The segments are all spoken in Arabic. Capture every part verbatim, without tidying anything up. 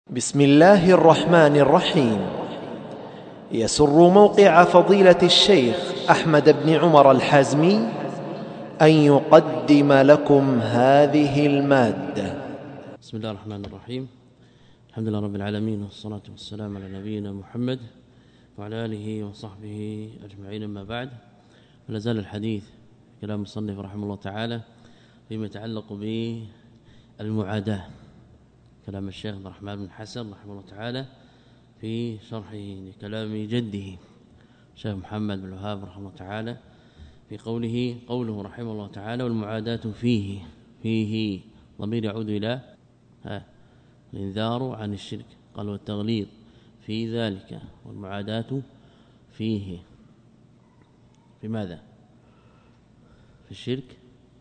بسم الله الرحمن الرحيم. يسر موقع فضيلة الشيخ أحمد بن عمر الحازمي أن يقدم لكم هذه المادة. بسم الله الرحمن الرحيم. الحمد لله رب العالمين، والصلاة والسلام على نبينا محمد وعلى آله وصحبه أجمعين. أما بعد، فلا زال الحديث كلام المصنف رحمه الله تعالى فيما يتعلق بالمعاداة، كلام الشيخ عبد الرحمن بن حسن رحمه الله تعالى في شرحه لكلام جده الشيخ محمد بن الوهاب رحمه الله تعالى في قوله قوله رحمه الله تعالى: والمعاداة فيه فيه ضمير يعود إلى ها الإنذار عن الشرك، قال والتغليظ في ذلك، والمعاداة فيه في ماذا؟ في الشرك.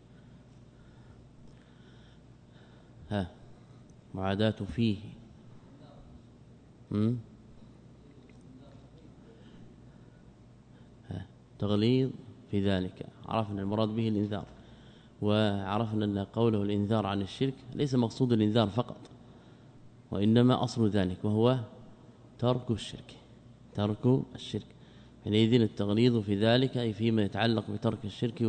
ها معاداة فيه م? ها تغليظ في ذلك. عرفنا المراد به الإنذار، وعرفنا أن قوله الإنذار عن الشرك ليس مقصود الإنذار فقط، وإنما أصل ذلك وهو ترك الشرك ترك الشرك حينئذ التغليظ في ذلك أي فيما يتعلق بترك الشرك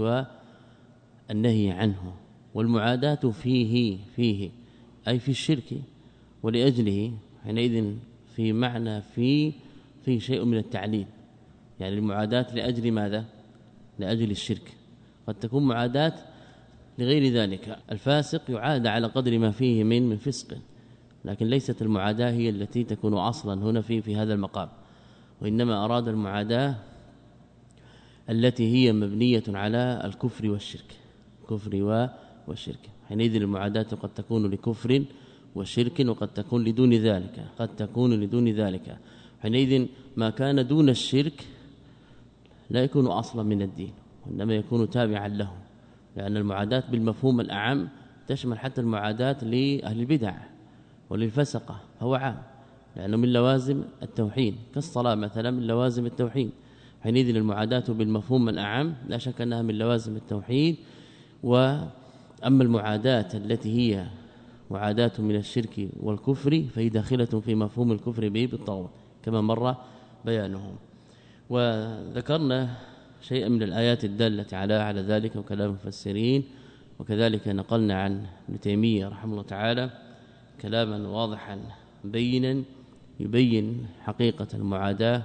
والنهي عنه. والمعاداة فيه فيه أي في الشرك، ولأجله حينئذ في معنى في في شيء من التعليل، يعني المعاداة لأجل ماذا؟ لأجل الشرك. قد تكون معاداة لغير ذلك، الفاسق يعاد على قدر ما فيه من من فسق، لكن ليست المعاداة هي التي تكون أصلا هنا في في هذا المقام، وإنما أراد المعاداة التي هي مبنية على الكفر والشرك كفر والشرك. حينئذ المعاداة قد تكون لكفر وشرك، وقد تكون لدون ذلك قد تكون لدون ذلك حينئذ ما كان دون الشرك لا يكون أصلا من الدين، وإنما يكون تابعا له، لأن المعاداة بالمفهوم الأعم تشمل حتى المعاداة لأهل البدع وللفسقة، هو عام، لأنه من لوازم التوحيد، كالصلاة مثلا من لوازم التوحيد. حينئذ المعاداة بالمفهوم الأعم لا شك أنها من لوازم التوحيد. وأما المعاداة التي هي معاداة من الشرك والكفر فهي داخلة في مفهوم الكفر به بالطاغوت كما مر بيانه. وذكرنا شيئا من الآيات الدالة على على ذلك وكلام المفسرين، وكذلك نقلنا عن ابن تيمية رحمه الله تعالى كلاما واضحا بينا يبين حقيقة المعاداة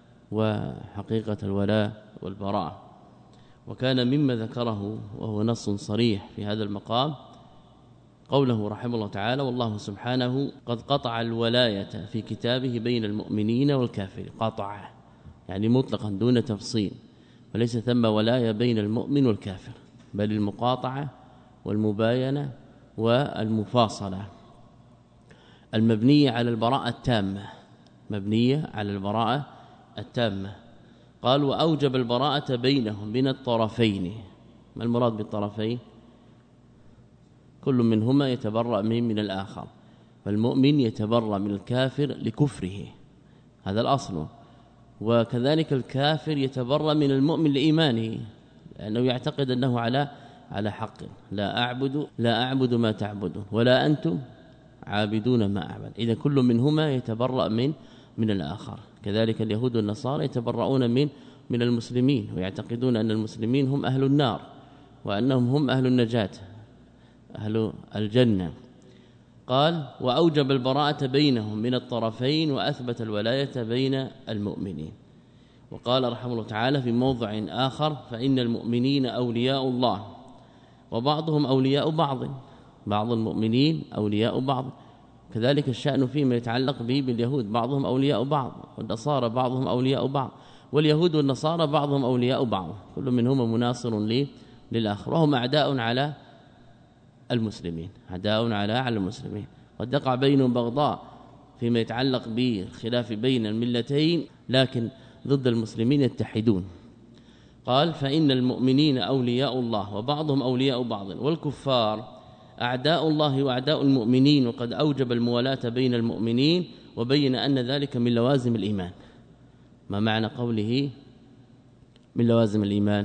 وحقيقة الولاء والبراء. وكان مما ذكره وهو نص صريح في هذا المقام قوله رحمه الله تعالى: والله سبحانه قد قطع الولاية في كتابه بين المؤمنين والكافرين. قطع يعني مطلقا دون تفصيل، وليس ثم ولاية بين المؤمن والكافر، بل المقاطعة والمباينة والمفاصلة المبنية على البراءة التامة مبنية على البراءة التامة. قال: وأوجب البراءة بينهم من الطرفين. ما المراد بالطرفين؟ كل منهما يتبرأ من من الآخر، فالمؤمن يتبرأ من الكافر لكفره، هذا الأصل، وكذلك الكافر يتبرأ من المؤمن لإيمانه، لأنه يعتقد أنه على على حق. لا أعبد لا أعبد ما تعبدون ولا أنتم عابدون ما أعبد. إذا كل منهما يتبرأ من من الآخر. كذلك اليهود والنصارى يتبرؤون من من المسلمين، ويعتقدون أن المسلمين هم أهل النار وأنهم هم أهل النجاة أهل الجنة. قال: وأوجب البراءة بينهم من الطرفين وأثبت الولاية بين المؤمنين. وقال رحمه الله تعالى في موضع آخر: فإن المؤمنين أولياء الله وبعضهم أولياء بعض بعض المؤمنين أولياء بعض. كذلك الشأن فيما يتعلق به باليهود، بعضهم أولياء بعض، والنصارى بعضهم أولياء بعض، واليهود والنصارى بعضهم أولياء بعض، كل منهما مناصر للآخر، وهم أعداء على المسلمين أعداء على على المسلمين. قد يقع بينهم بغضاء فيما يتعلق بالخلاف بين الملتين، لكن ضد المسلمين يتحدون. قال: فإن المؤمنين أولياء الله وبعضهم أولياء بعض والكفار أعداء الله وأعداء المؤمنين، وقد أوجب الموالاة بين المؤمنين، وبين أن ذلك من لوازم الإيمان. ما معنى قوله من لوازم الإيمان؟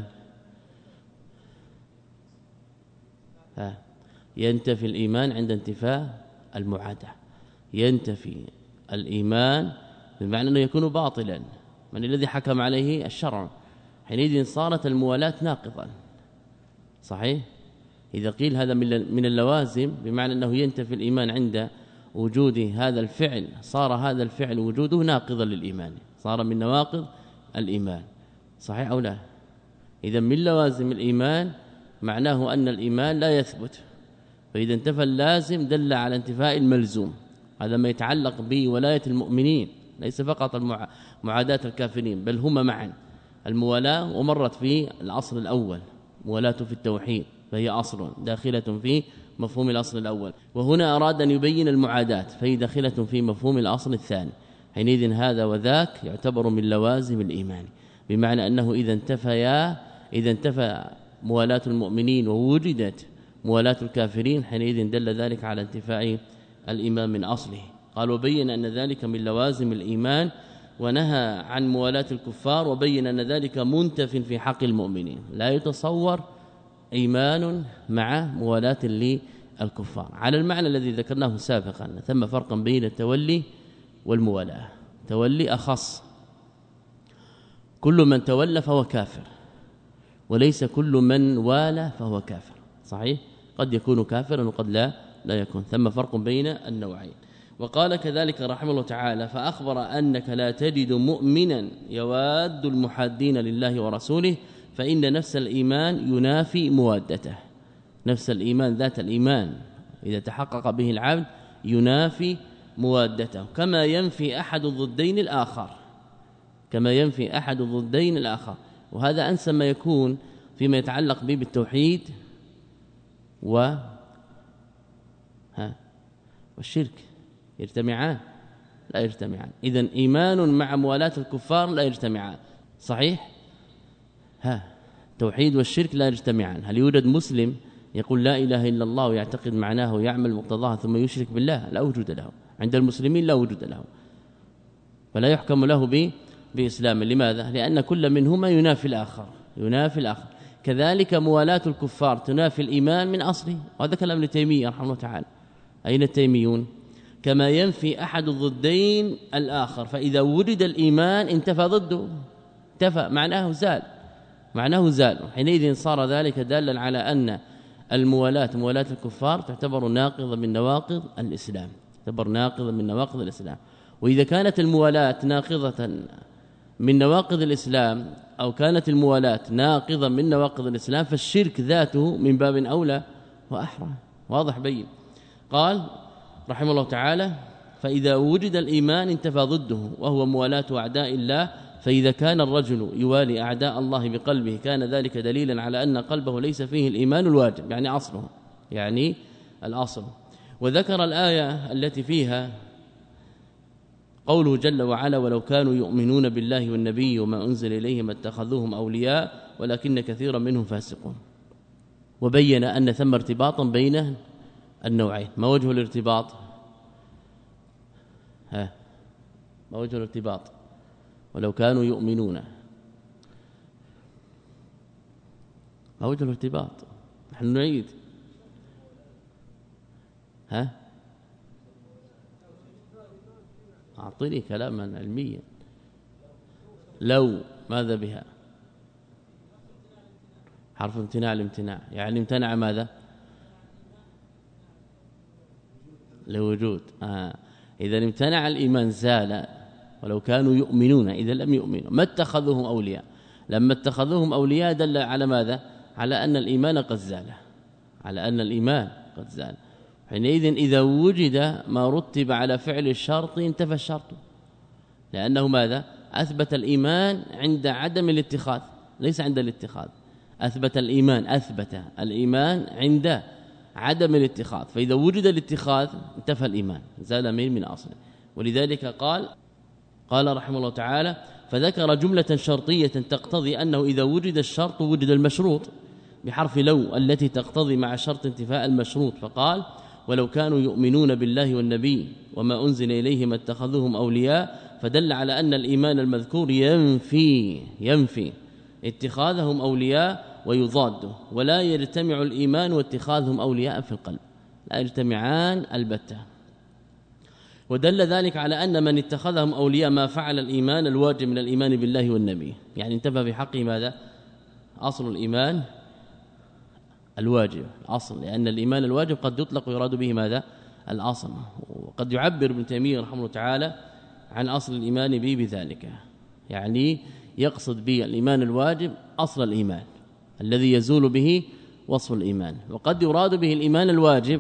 ها ينتفي الإيمان عند انتفاء المعاداة، ينتفي الإيمان بمعنى أنه يكون باطلا. من الذي حكم عليه؟ الشرع. حينئذ صارت الموالاة ناقضا. صحيح؟ إذا قيل هذا من اللوازم بمعنى أنه ينتفي الإيمان عند وجود هذا الفعل، صار هذا الفعل وجوده ناقضا للإيمان، صار من نواقض الإيمان. صحيح أو لا؟ إذا من لوازم الإيمان معناه أن الإيمان لا يثبت، فإذا انتفى اللازم دل على انتفاء الملزوم. هذا ما يتعلق بولاية المؤمنين، ليس فقط معاداة الكافرين بل هما معا. الموالاة ومرت في الأصل الأول، موالاة في التوحيد فهي أصل داخلة في مفهوم الأصل الأول، وهنا أراد أن يبين المعاداة فهي داخلة في مفهوم الأصل الثاني. حينئذ هذا وذاك يعتبر من لوازم الإيمان، بمعنى أنه إذا انتفيا إذا انتفى موالاة المؤمنين ووجدت موالاة الكافرين حينئذ دل ذلك على انتفاء الإيمان من أصله. قال وبين أن ذلك من لوازم الإيمان، ونهى عن موالاة الكفار، وبين أن ذلك منتف في حق المؤمنين. لا يتصور إيمان مع موالاة للكفار على المعنى الذي ذكرناه سابقا. ثم فرق بين التولي والموالاة. تولي أخص، كل من تولى فهو كافر، وليس كل من والى فهو كافر. صحيح؟ قد يكون كافرا وقد لا لا يكون. ثم فرق بين النوعين. وقال كذلك رحمه الله تعالى: فأخبر أنك لا تجد مؤمنا يواد المحادين لله ورسوله، فإن نفس الإيمان ينافي موادته. نفس الإيمان ذات الإيمان إذا تحقق به العبد ينافي موادته، كما ينفي أحد الضدين الآخر كما ينفي أحد الضدين الآخر. وهذا أنسى ما يكون فيما يتعلق به بالتوحيد و ها والشرك، يجتمعان؟ لا يجتمعان. إذن إيمان مع موالاة الكفار لا يجتمعان. صحيح؟ ها التوحيد والشرك لا يجتمعان. هل يوجد مسلم يقول لا إله إلا الله ويعتقد معناه ويعمل مقتضاها ثم يشرك بالله؟ لا وجود له عند المسلمين، لا وجود له، فلا يحكم له به بإسلام. لماذا؟ لأن كل منهما ينافي الآخر ينافي الآخر. كذلك موالاة الكفار تنافي الإيمان من أصله، وهذا كلام ابن تيمية رحمه الله تعالى. أين التيميون؟ كما ينفي أحد الضدين الآخر، فإذا وجد الإيمان انتفى ضده، انتفى معناه زال معناه زال حينئذ صار ذلك دالا على أن الموالاة موالاة الكفار تعتبر ناقضة من نواقض الإسلام تعتبر ناقضة من نواقض الإسلام. وإذا كانت الموالاة ناقضة من نواقض الإسلام أو كانت الموالاة ناقضة من نواقض الإسلام، فالشرك ذاته من باب أولى وأحرى. واضح بين. قال رحمه الله تعالى: فإذا وجد الإيمان انتفى ضده وهو موالاة أعداء الله، فإذا كان الرجل يوالي أعداء الله بقلبه كان ذلك دليلا على أن قلبه ليس فيه الإيمان الواجب، يعني أصله يعني الأصل. وذكر الآية التي فيها قوله جل وعلا: ولو كانوا يؤمنون بالله والنبي وما أنزل إليهم اتخذوهم أولياء ولكن كثيرا منهم فاسقون. وبين أن ثم ارتباطا بين النوعين. ما وجه الارتباط؟ ها ما وجه الارتباط؟ ولو كانوا يؤمنون، ما وجه الارتباط؟ نحن نعيد. ها أعطيني كلاما علميا. لو ماذا بها؟ حرف امتناع. الامتناع يعني امتنع ماذا؟ لوجود. آه. إذا امتنع الإيمان زال. ولو كانوا يؤمنون إذا لم يؤمنوا. ما اتخذوهم أولياء، لما اتخذوهم أولياء دل على ماذا؟ على أن الإيمان قد زال على أن الإيمان قد زال. حينئذ إذا وجد ما رتب على فعل الشرط انتفى الشرط، لأنه ماذا؟ أثبت الإيمان عند عدم الاتخاذ ليس عند الاتخاذ. أثبت الإيمان أثبت الإيمان عند عدم الاتخاذ، فإذا وجد الاتخاذ انتفى الإيمان زال من من أصله. ولذلك قال قال رحمه الله تعالى: فذكر جملة شرطية تقتضي أنه إذا وجد الشرط وجد المشروط بحرف لو التي تقتضي مع شرط انتفاء المشروط. فقال: ولو كانوا يؤمنون بالله والنبي وما أنزل إليهم اتخذوهم أولياء، فدل على أن الإيمان المذكور ينفي ينفي اتخاذهم أولياء ويضاده، ولا يجتمع الإيمان واتخاذهم أولياء في القلب، لا يجتمعان البتة. ودل ذلك على أن من اتخذهم أولياء ما فعل الإيمان الواجب من الإيمان بالله والنبي، يعني انتبه بحقه ماذا؟ أصل الإيمان الواجب أصل، لأن الإيمان الواجب قد يطلق ويراد به ماذا؟ الأصل. وقد يعبر ابن تيمية رحمه الله تعالى عن أصل الإيمان به بذلك، يعني يقصد به الإيمان الواجب أصل الإيمان الذي يزول به وصف الإيمان، وقد يراد به الإيمان الواجب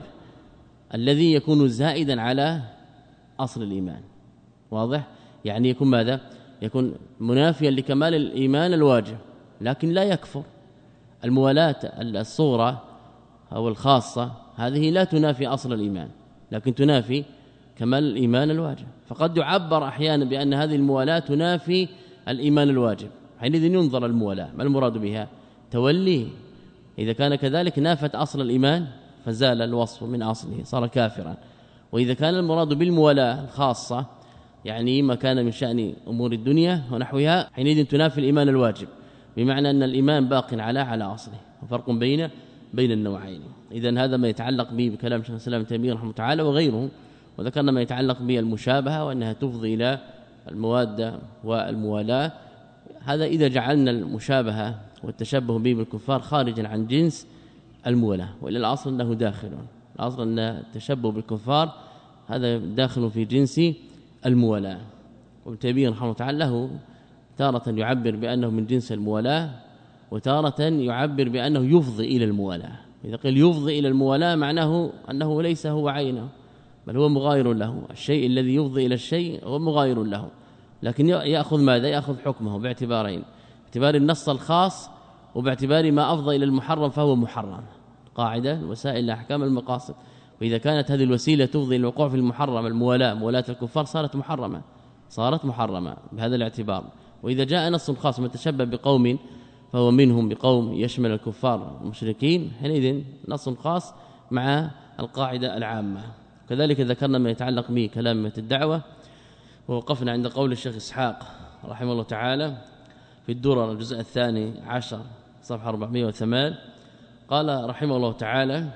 الذي يكون زائدا على أصل الإيمان. واضح؟ يعني يكون ماذا؟ يكون منافيا لكمال الإيمان الواجب لكن لا يكفر. الموالاة الصورة أو الخاصة هذه لا تنافي أصل الإيمان لكن تنافي كمال الإيمان الواجب، فقد يعبر أحيانا بأن هذه الموالاة تنافي الإيمان الواجب، حينئذ ينظر الموالاة ما المراد بها؟ توليه، إذا كان كذلك نافت أصل الإيمان فزال الوصف من أصله صار كافرا. وإذا كان المراد بالموالاة الخاصة يعني ما كان من شأن أمور الدنيا ونحوها حينئذ تنافي الإيمان الواجب، بمعنى أن الإيمان باق على على أصله، وفرق بين بين النوعين. إذن هذا ما يتعلق به بكلام شيخ الإسلام ابن تيمية رحمه الله تعالى وغيره. وذكرنا ما يتعلق بالمشابهة وأنها تفضي إلى الموادة والموالاة. هذا إذا جعلنا المشابهة والتشبه به بالكفار خارجا عن جنس الموالاة، وإلى الأصل أنه داخل، الأصل أن التشبه بالكفار هذا داخل في جنس الموالاة. وابن تيمية رحمه الله تعالى له تارة يعبر بأنه من جنس الموالاة وتارة يعبر بأنه يفضي إلى الموالاة. إذا قيل يفضي إلى الموالاة معناه أنه ليس هو عينه بل هو مغاير له، الشيء الذي يفضي إلى الشيء هو مغاير له، لكن يأخذ ماذا؟ يأخذ حكمه باعتبارين، باعتبار النص الخاص وباعتبار ما أفضى إلى المحرم فهو محرم. قاعدة وسائل أحكام المقاصد، وإذا كانت هذه الوسيلة تفضي الوقوع في المحرم الموالاة موالاة الكفار صارت محرمة صارت محرمة بهذا الاعتبار. وإذا جاء نص خاص متشبه بقوم فهو منهم بقوم يشمل الكفار والمشركين، حينئذ نص خاص مع القاعدة العامة. كذلك ذكرنا ما يتعلق به كلامة الدعوة، ووقفنا عند قول الشيخ إسحاق رحمه الله تعالى في الدرر الجزء الثاني عشر صفحة أربعمائة وثمانية، قال رحمه الله تعالى: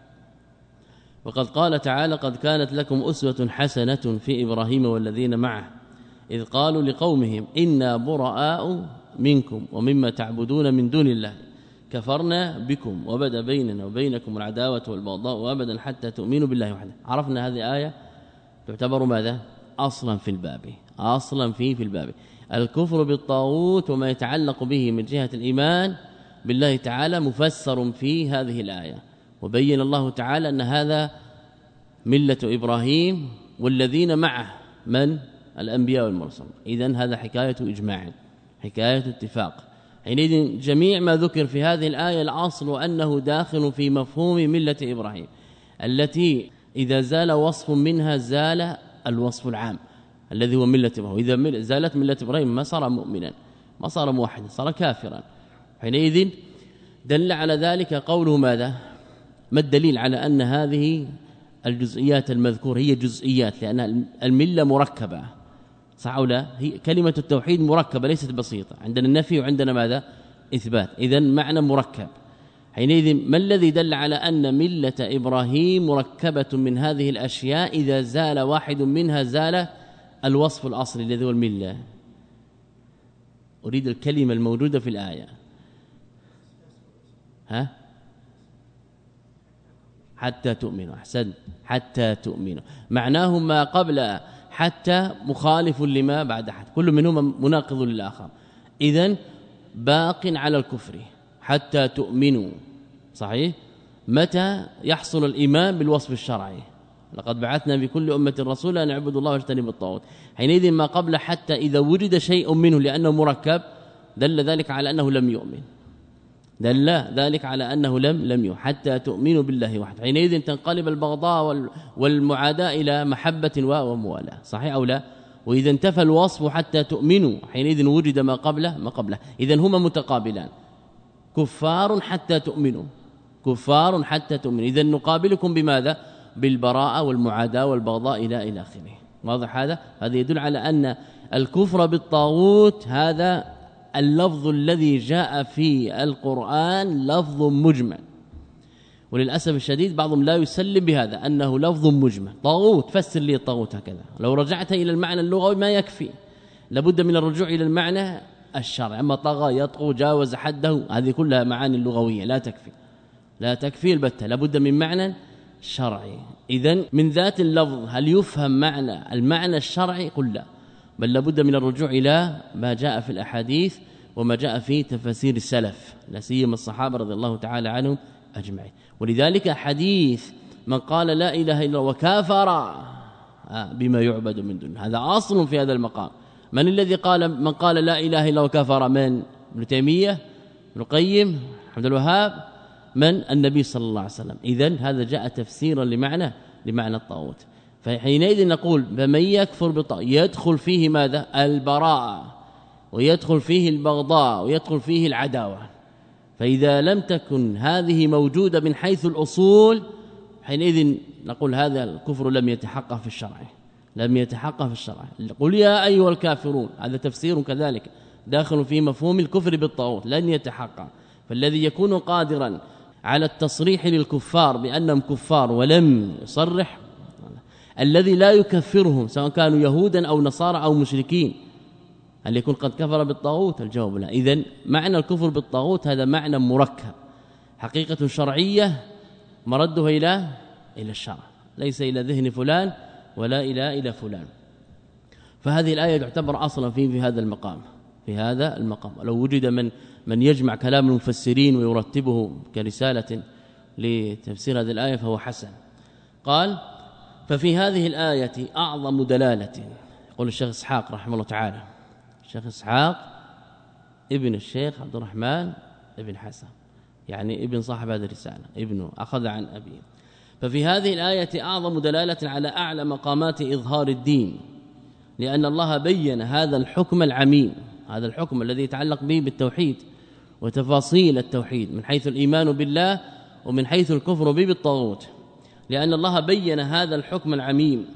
وقد قال تعالى: قد كانت لكم أسوة حسنة في إبراهيم والذين معه إذ قالوا لقومهم إنا براء منكم ومما تعبدون من دون الله كفرنا بكم وبدا بيننا وبينكم العداوة والبغضاء وأبدا حتى تؤمنوا بالله وحده. عرفنا هذه آية تعتبر ماذا؟ أصلا في الباب، أصلا فيه في الباب الكفر بالطاغوت وما يتعلق به من جهة الإيمان بالله تعالى مفسر في هذه الآية. وبين الله تعالى أن هذا ملة إبراهيم والذين معه من الأنبياء والمرسلين، إذن هذا حكاية إجماع حكاية اتفاق. حينئذ جميع ما ذكر في هذه الآية الأصل أنه داخل في مفهوم ملة إبراهيم التي إذا زال وصف منها زال الوصف العام الذي هو ملة إبراهيم. إذا زالت ملة إبراهيم ما صار مؤمنا ما صار موحدا صار كافرا. حينئذ دل على ذلك قوله ماذا؟ ما الدليل على أن هذه الجزئيات المذكورة هي جزئيات؟ لأن الملة مركبة صح أو لا؟ هي كلمة التوحيد مركبة ليست بسيطة، عندنا النفي وعندنا ماذا؟ إثبات، إذن معنى مركب. حينئذ ما الذي دل على أن ملة إبراهيم مركبة من هذه الأشياء إذا زال واحد منها زال الوصف الأصلي الذي هو الملة؟ أريد الكلمة الموجودة في الآية. ها؟ حتى تؤمنوا. أحسن، حتى تؤمنوا معناه ما قبل حتى مخالف لما بعد حتى، كل منهما مناقض للآخر، إذن باق على الكفر حتى تؤمنوا. صحيح؟ متى يحصل الإيمان بالوصف الشرعي؟ لقد بعثنا بكل أمة رسولا أن اعبدوا الله واجتنبوا الطاغوت. حينئذ ما قبل حتى إذا وجد شيء منه لأنه مركب دل ذلك على أنه لم يؤمن، دل ذلك على أنه لم لم يؤمن حتى تؤمنوا بالله وحده. حينئذ تنقلب البغضاء والمعاداة إلى محبة وموالاة. صحيح أو لا؟ وإذا انتفى الوصف حتى تؤمنوا حينئذ وجد ما قبله ما قبله، إذن هما متقابلان، كفار حتى تؤمنوا كفار حتى تؤمنوا، إذن نقابلكم بماذا؟ بالبراءة والمعاداة والبغضاء إلى إلى آخره. واضح هذا؟ هذا يدل على أن الكفر بالطاغوت هذا اللفظ الذي جاء في القرآن لفظ مجمل، وللاسف الشديد بعضهم لا يسلم بهذا انه لفظ مجمل. طاغوت فسر لي الطاغوت هكذا، لو رجعت الى المعنى اللغوي ما يكفي، لابد من الرجوع الى المعنى الشرعي. اما طغى يطغو جاوز حده هذه كلها معاني لغويه لا تكفي، لا تكفي البتة، لابد من معنى شرعي. اذن من ذات اللفظ هل يفهم معنى المعنى الشرعي؟ قل لا، بل لابد من الرجوع الى ما جاء في الاحاديث وما جاء في تفاسير السلف لا سيما الصحابه رضي الله تعالى عنهم اجمعين. ولذلك حديث من قال لا اله الا الله وكافر بما يعبد من دونه هذا اصل في هذا المقام. من الذي قال من قال لا اله الا الله وكفر؟ من ابن تيميه، ابن القيم، عبد الوهاب، من النبي صلى الله عليه وسلم. اذن هذا جاء تفسيرا لمعنى لمعنى الطاغوت. فحينئذ نقول فمن يكفر بالطاغوت يدخل فيه ماذا؟ البراءه، ويدخل فيه البغضاء، ويدخل فيه العداوه. فإذا لم تكن هذه موجودة من حيث الأصول حينئذ نقول هذا الكفر لم يتحقق في الشرع، لم يتحقق في الشرع. قل يا أيها الكافرون هذا تفسير كذلك داخل في مفهوم الكفر بالطاغوت لن يتحقق. فالذي يكون قادرا على التصريح للكفار بأنهم كفار ولم يصرح، الذي لا يكفرهم سواء كانوا يهودا أو نصارى أو مشركين، هل يكون قد كفر بالطاغوت؟ الجواب لا. إذن معنى الكفر بالطاغوت هذا معنى مركب، حقيقة شرعية مردها إلى إلى الشرع، ليس إلى ذهن فلان ولا إلى إلى فلان. فهذه الآية تعتبر أصلا في في هذا المقام، في هذا المقام. لو وجد من من يجمع كلام المفسرين ويرتبه كرسالة لتفسير هذه الآية فهو حسن. قال ففي هذه الآية أعظم دلالة، يقول الشيخ إسحاق رحمه الله تعالى، الشيخ إسحاق ابن الشيخ عبد الرحمن ابن حسن، يعني ابن صاحب هذه الرسالة، ابنه أخذ عن أبيه. ففي هذه الآية أعظم دلالة على أعلى مقامات إظهار الدين، لأن الله بين هذا الحكم العميم، هذا الحكم الذي يتعلق به بالتوحيد وتفاصيل التوحيد من حيث الإيمان بالله ومن حيث الكفر به بالطاغوت، لأن الله بين هذا الحكم العميم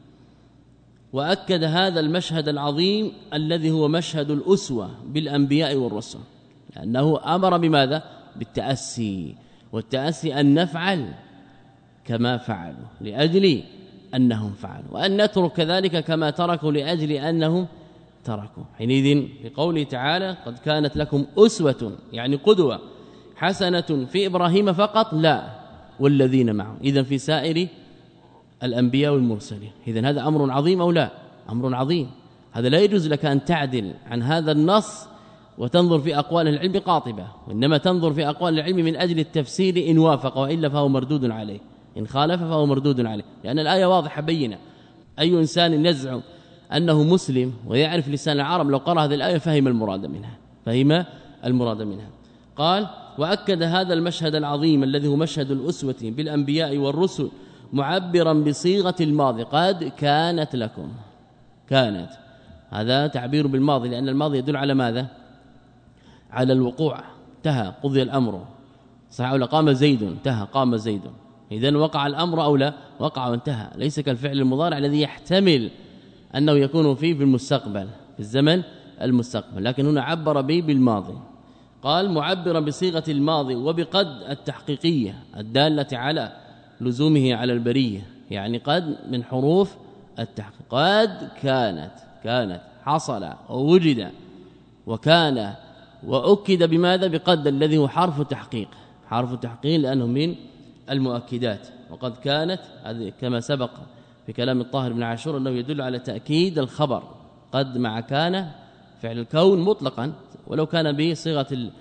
وأكد هذا المشهد العظيم الذي هو مشهد الأسوة بالأنبياء والرسل، لأنه أمر بماذا؟ بالتأسي، والتأسي أن نفعل كما فعلوا لأجل أنهم فعلوا، وأن نترك كذلك كما تركوا لأجل أنهم تركوا. حينئذ في قوله تعالى قد كانت لكم أسوة يعني قدوة حسنة في إبراهيم فقط؟ لا، والذين معه، إذن في سائر الأنبياء والمرسلين. إذن هذا أمر عظيم أو لا؟ أمر عظيم. هذا لا يجوز لك أن تعدل عن هذا النص وتنظر في أقوال العلم قاطبة، وإنما تنظر في أقوال العلم من أجل التفسير إن وافق، وإلا فهو مردود عليه، إن خالف فهو مردود عليه، لأن الآية واضحة بينة. أي إنسان يزعم أنه مسلم ويعرف لسان العرب لو قرأ هذه الآية فهم المراد منها، فهم المراد منها. قال وأكد هذا المشهد العظيم الذي هو مشهد الأسوة بالأنبياء والرسل معبرا بصيغة الماضي، قد كانت لكم، كانت هذا تعبير بالماضي، لأن الماضي يدل على ماذا؟ على الوقوع، انتهى، قضي الأمر، صح ولا؟ قام زيد، انتهى، قام زيد. إذن وقع الأمر أو لا؟ وقع وانتهى، ليس كالفعل المضارع الذي يحتمل أنه يكون فيه في المستقبل، في الزمن المستقبل، لكن هنا عبر به بالماضي. قال معبرا بصيغة الماضي وبقد التحقيقية الدالة على لزومه على البرية، يعني قد من حروف التحقيق. قد كانت، كانت حصل ووجد، وكان وأكد بماذا؟ بقد الذي هو حرف تحقيق، حرف تحقيق لأنه من المؤكدات. وقد كانت هذه كما سبق في كلام الطاهر بن عاشور أنه يدل على تأكيد الخبر، قد مع كان فعل الكون مطلقا، ولو كان بصيغة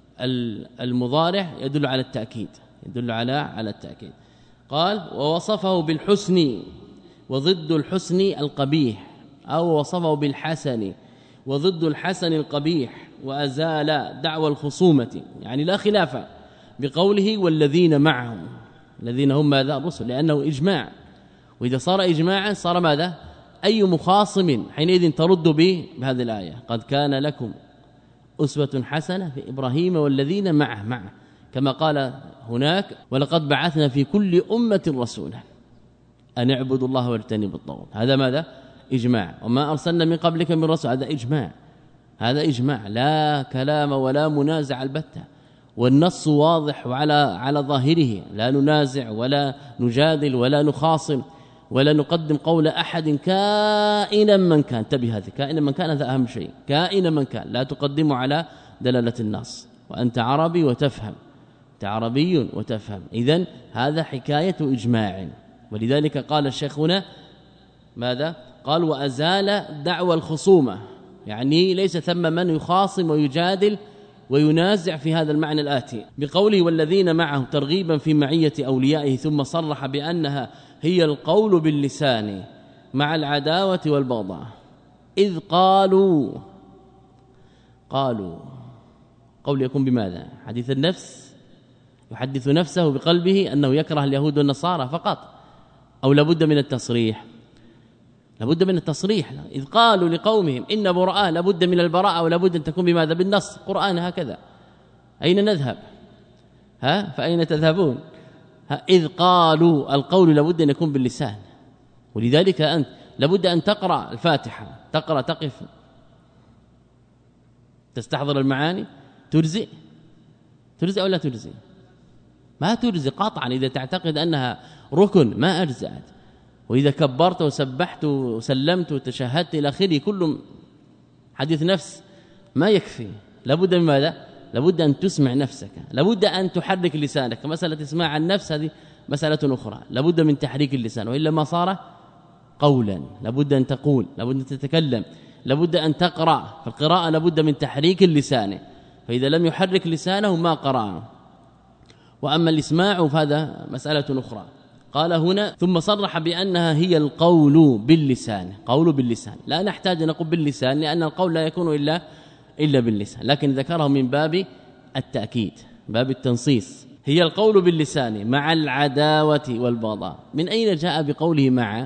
المضارع يدل على التأكيد، يدل على على التأكيد. قال ووصفه بالحسن وضد الحسن القبيح، أو وصفه بالحسن وضد الحسن القبيح، وأزال دعوى الخصومة، يعني لا خلاف بقوله والذين معهم، الذين هم ماذا؟ الرسل، لأنه إجماع، وإذا صار إجماعا صار ماذا؟ أي مخاصم حينئذ ترد به بهذه الآية قد كان لكم أسوة حسنة في إبراهيم والذين معه معه كما قال هناك ولقد بعثنا في كل أمة رسولا أن اعبدوا الله واجتنبوا الطاغوت. هذا ماذا؟ إجماع. وما أرسلنا من قبلك من رسول، هذا إجماع، هذا إجماع لا كلام ولا منازع البتة. والنص واضح وعلى على ظاهره، لا ننازع ولا نجادل ولا نخاصم ولا نقدم قول أحد كائنا من كان. انتبه، هذا كائنا من كان هذا أهم شيء، كائنا من كان لا تقدمه على دلالة النص. وأنت عربي وتفهم، أنت عربي وتفهم، إذن هذا حكاية إجماع. ولذلك قال الشيخ هنا ماذا؟ قال وأزال دعوى الخصومة، يعني ليس ثم من يخاصم ويجادل وينازع في هذا المعنى الآتي بقوله والذين معه ترغيبا في معية أوليائه، ثم صرح بأنها هي القول باللسان مع العداوة والبغضاء. إذ قالوا قالوا قول يكون بماذا؟ حديث النفس، يحدث نفسه بقلبه أنه يكره اليهود والنصارى فقط، أو لابد من التصريح؟ لابد من التصريح. إذ قالوا لقومهم إن براء، لابد من البراءة ولابد أن تكون بماذا؟ بالنص. قرآن هكذا. أين نذهب؟ ها فأين تذهبون؟ ها إذ قالوا، القول لابد أن يكون باللسان. ولذلك أنت لابد أن تقرأ الفاتحة، تقرأ تقف تستحضر المعاني، تجزئ تجزئ أو لا تجزئ؟ ما تجزئ قطعا. إذا تعتقد أنها ركن ما أجزأت. وإذا كبرت وسبحت وسلمت وتشهدت إلى آخره كل حديث نفس ما يكفي، لابد من ماذا؟ لابد أن تسمع نفسك، لابد أن تحرك لسانك. مسألة اسماع النفس هذه مسألة أخرى، لابد من تحريك اللسان، وإلا ما صار قولا. لابد أن تقول، لابد أن تتكلم، لابد أن تقرأ. فالقراءة لابد من تحريك اللسان، فإذا لم يحرك لسانه ما قرأ. وأما الإسماع فهذا مسألة أخرى. قال هنا ثم صرح بأنها هي القول باللسان. قول باللسان، لا نحتاج أن نقول باللسان لأن القول لا يكون إلا إلا باللسان، لكن ذكره من باب التأكيد، باب التنصيص. هي القول باللسان مع العداوة والبغضاء. من أين جاء بقوله مع؟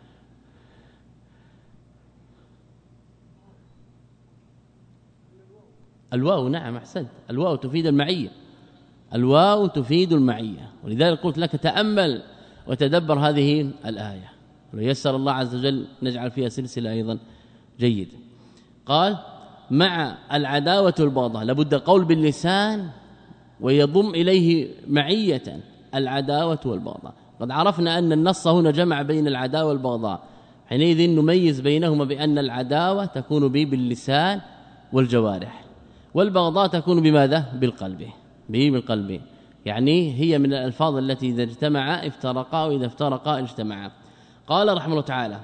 الواو. نعم أحسنت، الواو تفيد المعية، الواو تفيد المعية. ولذلك قلت لك تأمل وتدبر هذه الآية، ويسر الله عز وجل نجعل فيها سلسلة أيضا جيد. قال مع العداوة والبغضاء، لابد قول باللسان ويضم إليه معية العداوة والبغضاء. قد عرفنا أن النص هنا جمع بين العداوة والبغضاء، حينئذ نميز بينهما بأن العداوة تكون به باللسان والجوارح، والبغضاء تكون بماذا؟ بالقلب، به بالقلب. يعني هي من الألفاظ التي إذا اجتمعا افترقا وإذا افترقا اجتمعا. قال رحمه الله تعالى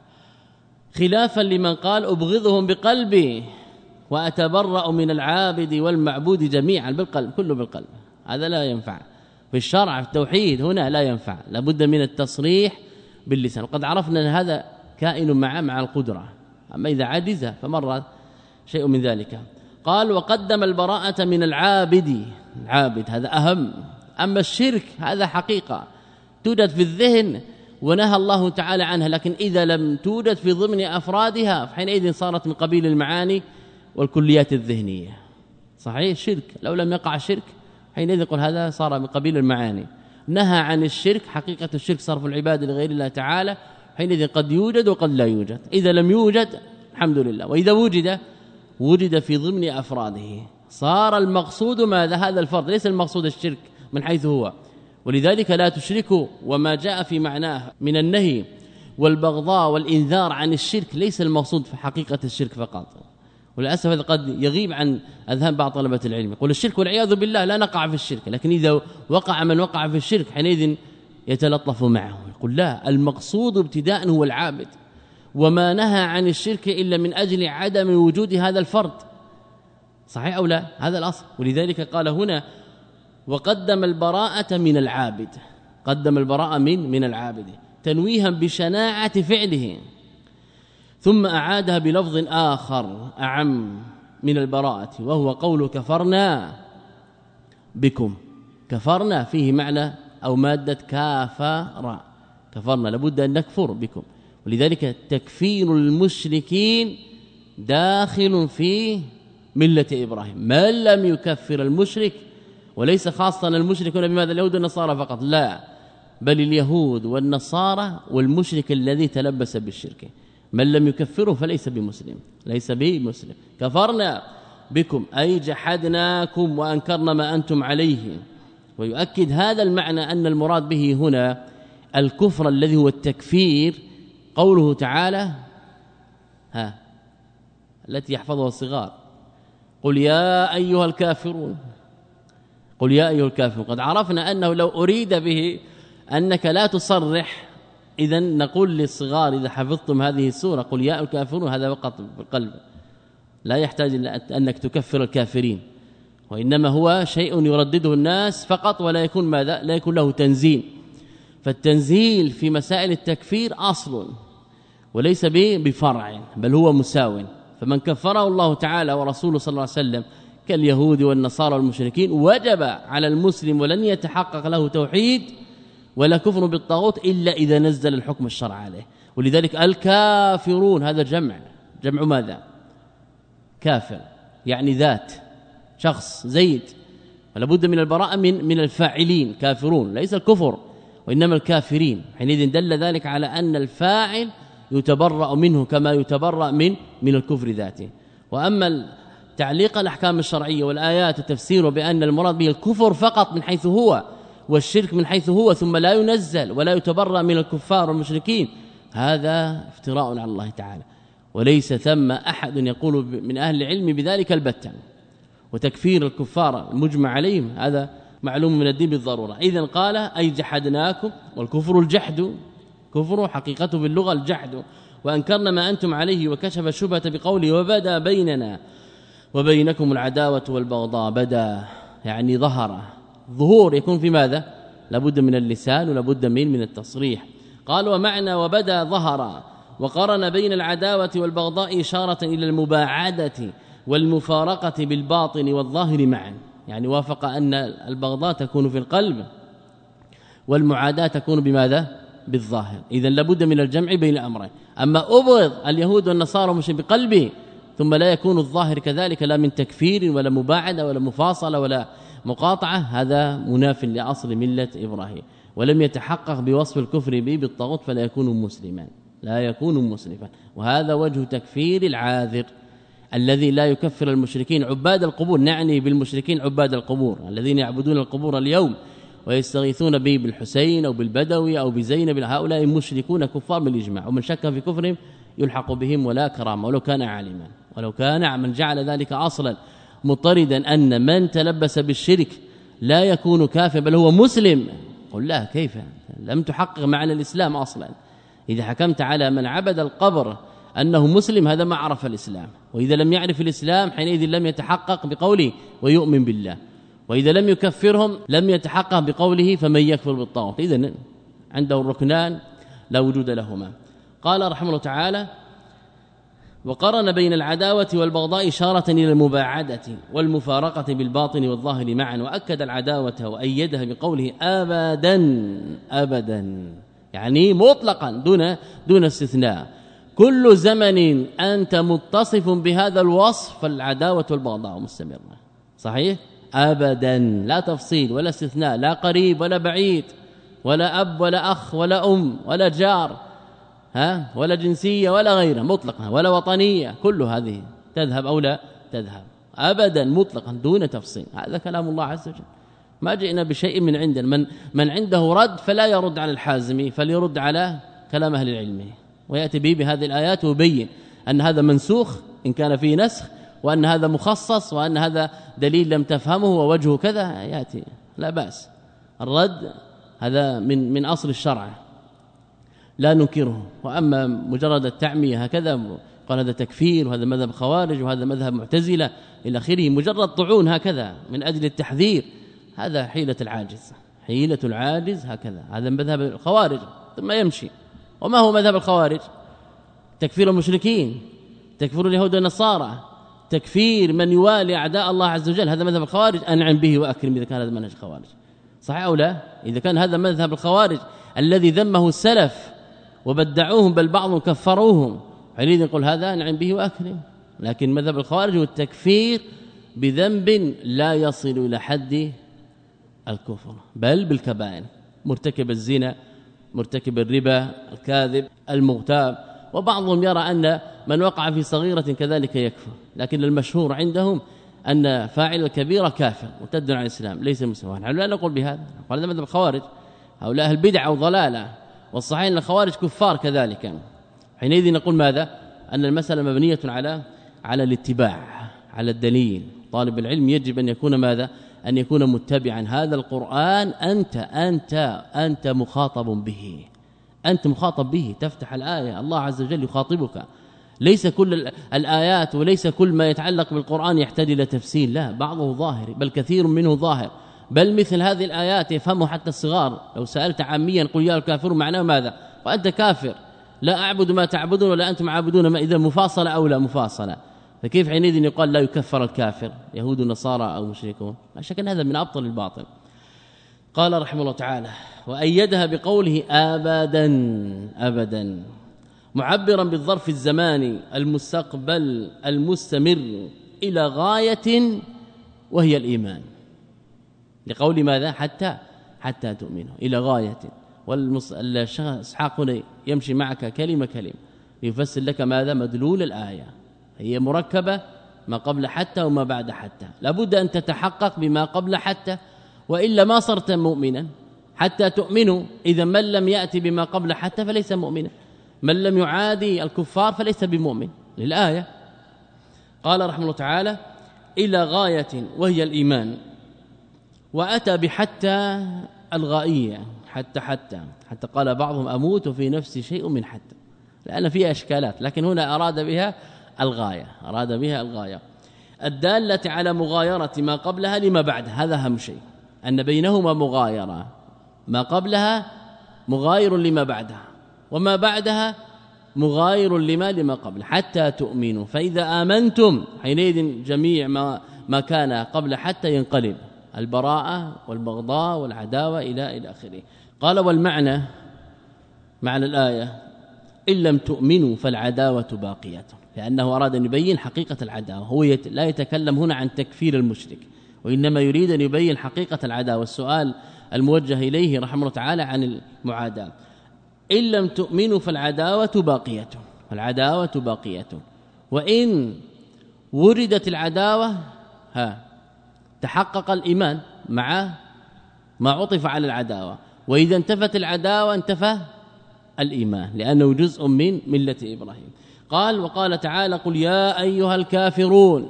خلافا لمن قال أبغضهم بقلبي وأتبرأ من العابد والمعبود جميعا بالقلب، كله بالقلب. هذا لا ينفع في الشرع، في التوحيد هنا لا ينفع، لابد من التصريح باللسان. وقد عرفنا أن هذا كائن مع مع القدرة، أما إذا عجز فمر شيء من ذلك. قال وقدم البراءة من العابد، العابد هذا أهم. أما الشرك هذا حقيقة توجد في الذهن ونهى الله تعالى عنها، لكن إذا لم توجد في ضمن أفرادها فحينئذ صارت من قبيل المعاني والكليات الذهنية. صحيح الشرك لو لم يقع الشرك حينئذ يقول هذا صار من قبيل المعاني. نهى عن الشرك، حقيقة الشرك صرف العباد لغير الله تعالى، حينئذ قد يوجد وقد لا يوجد. إذا لم يوجد الحمد لله، وإذا وجد وجد في ضمن أفراده، صار المقصود ماذا؟ هذا الفرد، ليس المقصود الشرك من حيث هو. ولذلك لا تشركوا وما جاء في معناه من النهي والبغضاء والإنذار عن الشرك ليس المقصود في حقيقة الشرك فقط. وللأسف هذا قد يغيب عن أذهان بعض طلبة العلم، يقول الشرك والعياذ بالله لا نقع في الشرك، لكن إذا وقع من وقع في الشرك حينئذ يتلطف معه. يقول لا، المقصود ابتداء هو العابد، وما نهى عن الشرك إلا من أجل عدم وجود هذا الفرد. صحيح أو لا؟ هذا الأصل. ولذلك قال هنا وقدم البراءة من العابد، قدم البراءة من من العابد تنويها بشناعة فعله، ثم أعادها بلفظ آخر أعم من البراءة، وهو قول كفرنا بكم. كفرنا فيه معنى أو مادة كافر، كفرنا لابد أن نكفر بكم. ولذلك تكفير المشركين داخل في ملة إبراهيم. من لم يكفر المشرك، وليس خاصة المشركون بماذا؟ اليهود والنصارى فقط، لا، بل اليهود والنصارى والمشرك الذي تلبس بالشرك، من لم يكفره فليس بمسلم، ليس بمسلم. كفرنا بكم أي جحدناكم وأنكرنا ما أنتم عليه. ويؤكد هذا المعنى أن المراد به هنا الكفر الذي هو التكفير. قوله تعالى ها التي يحفظها الصغار قل يا أيها الكافرون، قل يا أيها الكافرون. قد عرفنا أنه لو أريد به أنك لا تصرح إذن نقول للصغار إذا حفظتم هذه السورة قل يا أيها الكافرون، هذا فقط بالقلب، لا يحتاج أنك تكفر الكافرين، وإنما هو شيء يردده الناس فقط ولا يكون ماذا لا يكون له تنزيل. فالتنزيل في مسائل التكفير أصل وليس بفرع بل هو مساو. فمن كفره الله تعالى ورسوله صلى الله عليه وسلم كاليهود والنصارى والمشركين وجب على المسلم ولن يتحقق له توحيد ولا كفر بالطاغوت إلا إذا نزل الحكم الشرعي عليه. ولذلك الكافرون هذا جمع جمع ماذا كافر يعني ذات شخص زيد، ولا بد من البراءة من من الفاعلين كافرون، ليس الكفر وإنما الكافرين. حينئذ دل ذلك على أن الفاعل يتبرأ منه كما يتبرأ من من الكفر ذاته. وأما تعليق الأحكام الشرعية والآيات وتفسيره بأن المراد به الكفر فقط من حيث هو والشرك من حيث هو ثم لا ينزل ولا يتبرأ من الكفار والمشركين، هذا افتراء على الله تعالى، وليس ثم أحد يقول من أهل العلم بذلك البتة. وتكفير الكفار المجمع عليهم هذا معلوم من الدين بالضرورة. إذن قال أي جحدناكم، والكفر الجحد، كفر حقيقته باللغة الجحد، وأنكرنا ما أنتم عليه وكشف الشبهة بقوله وبدا بيننا وبينكم العداوة والبغضاء. بدا يعني ظهر، ظهور يكون في ماذا لابد من اللسان ولابد من من التصريح. قال ومعنى وبدا ظهر، وقرن بين العداوة والبغضاء إشارة إلى المباعدة والمفارقة بالباطن والظاهر معا، يعني وافق أن البغضاء تكون في القلب والمعاداة تكون بماذا بالظاهر. إذن لابد من الجمع بين الأمرين. أما أبغض اليهود والنصارى مش بقلبه ثم لا يكون الظاهر كذلك لا من تكفير ولا مباعدة ولا مفاصلة ولا مقاطعة، هذا مناف لأصل ملة إبراهيم، ولم يتحقق بوصف الكفر به بالطاغوت فلا يكون مسلما، لا يكون مسلما. وهذا وجه تكفير العاذر الذي لا يكفر المشركين عباد القبور، نعني بالمشركين عباد القبور الذين يعبدون القبور اليوم ويستغيثون به بالحسين أو بالبدوي أو بزينب، هؤلاء مشركون كفار بالإجماع، ومن شك في كفرهم يلحق بهم ولا كرامة ولو كان عالما، ولو كان من جعل ذلك أصلا مطردا أن من تلبس بالشرك لا يكون كافر بل هو مسلم. قل لا، كيف لم تحقق معنى الإسلام أصلا؟ إذا حكمت على من عبد القبر أنه مسلم هذا ما عرف الإسلام، وإذا لم يعرف الإسلام حينئذ لم يتحقق بقوله ويؤمن بالله، وإذا لم يكفرهم لم يتحقق بقوله فمن يكفر بالطاغوت. إذن عنده الركنان لا وجود لهما. قال رحمه الله تعالى وقرن بين العداوة والبغضاء إشارة إلى المباعدة والمفارقة بالباطن والظاهر معا، وأكد العداوة وأيدها بقوله أبدا أبدا، يعني مطلقا دون دون استثناء. كل زمن أنت متصف بهذا الوصف فالعداوة والبغضاء مستمرة، صحيح؟ أبدا، لا تفصيل ولا استثناء، لا قريب ولا بعيد ولا أب ولا أخ ولا أم ولا جار ها ولا جنسية ولا غيرها مطلقا ولا وطنية، كل هذه تذهب أو لا تذهب أبدا مطلقا دون تفصيل. هذا كلام الله عز وجل، ما جئنا بشيء من عندنا. من, من عنده رد فلا يرد على الحازمي فليرد على كلام أهل العلم، ويأتي به بهذه الآيات ويبين أن هذا منسوخ إن كان فيه نسخ، وأن هذا مخصص، وأن هذا دليل لم تفهمه ووجهه كذا، يأتي لا بأس. الرد هذا من من أصل الشرع لا ننكره. وأما مجرد التعمية هكذا قال هذا تكفير وهذا مذهب خوارج وهذا مذهب معتزلة إلى آخره، مجرد طعون هكذا من أجل التحذير، هذا حيلة العاجز، حيلة العاجز هكذا، هذا مذهب الخوارج ثم يمشي. وما هو مذهب الخوارج؟ تكفير المشركين، تكفير اليهود والنصارى، تكفير من يوالي أعداء الله عز وجل، هذا مذهب الخوارج. أنعم به وأكرم إذا كان هذا منهج الخوارج، صحيح أو لا؟ إذا كان هذا مذهب الخوارج الذي ذمه السلف وبدعوهم بل بعضهم كفروهم، حينئذ نقول هذا أنعم به وأكرم. لكن مذهب الخوارج والتكفير بذنب لا يصل إلى حد الكفر بل بالكبائر، مرتكب الزنا، مرتكب الربا، الكاذب، المغتاب. وبعضهم يرى أن من وقع في صغيرة كذلك يكفر، لكن المشهور عندهم أن فاعل الكبيرة كافر مرتد عن الإسلام ليس مسلما. نحن لا نقول بهذا، قال هذا مذهب الخوارج هؤلاء البدع وضلاله، والصحيح أن الخوارج كفار كذلك. حينئذ نقول ماذا؟ أن المسألة مبنية على على الاتباع، على الدليل. طالب العلم يجب أن يكون ماذا؟ أن يكون متبعا. هذا القرآن أنت أنت أنت مخاطب به، أنت مخاطب به. تفتح الآية الله عز وجل يخاطبك. ليس كل الآيات وليس كل ما يتعلق بالقرآن يحتاج إلى تفسير، لا، بعضه ظاهر بل كثير منه ظاهر، بل مثل هذه الآيات يفهمه حتى الصغار. لو سألت عاميا قل يا الكافر معناه ماذا؟ وأنت كافر، لا أعبد ما تعبدون ولا أنتم عابدون ما، إذا مفاصلة أو لا مفاصلة. فكيف حينئذ يقال لا يكفر الكافر يهود ونصارى أو مشركون؟ لا شك أن هذا من أبطل الباطل. قال رحمه الله تعالى وأيدها بقوله أبدا أبدا، معبرا بالظرف الزماني المستقبل المستمر إلى غاية وهي الإيمان، لقول ماذا؟ حتى حتى تؤمنوا إلى غاية. والشيخ إسحاق هنا يمشي معك كلمة كلمة يفسر لك ماذا؟ مدلول الآية. هي مركبة، ما قبل حتى وما بعد حتى، لابد أن تتحقق بما قبل حتى، وإلا ما صرت مؤمنا. حتى تؤمنوا، إذا من لم يأتي بما قبل حتى فليس مؤمنا، من لم يعادي الكفار فليس بمؤمن للآية. قال رحمه الله تعالى إلى غاية وهي الإيمان، وأتى بحتى الغائية، حتى حتى حتى قال بعضهم أموت في نفسي شيء من حتى، لأن فيها إشكالات، لكن هنا أراد بها الغاية، أراد بها الغاية الدالة على مغايرة ما قبلها لما بعدها. هذا أهم شيء، أن بينهما مغايرة، ما قبلها مغاير لما بعدها، وما بعدها مغاير لما لما قبل. حتى تؤمنوا، فإذا آمنتم حينئذ جميع ما ما كان قبل حتى ينقلب، البراءة والبغضاء والعداوة إلى إلى آخره. قال والمعنى معنى الآية إن لم تؤمنوا فالعداوة باقية، لأنه أراد أن يبين حقيقة العداوة. هو يت... لا يتكلم هنا عن تكفير المشرك، وإنما يريد أن يبين حقيقة العداوة. السؤال الموجه إليه رحمه الله تعالى عن المعاداة، إن لم تؤمنوا فالعداوة باقية، العداوة باقية. وإن وردت العداوة ها تحقق الإيمان مع ما عطف على العداوة، وإذا انتفت العداوة انتفى الإيمان، لأنه جزء من ملة إبراهيم. قال وقال تعالى قل يا أيها الكافرون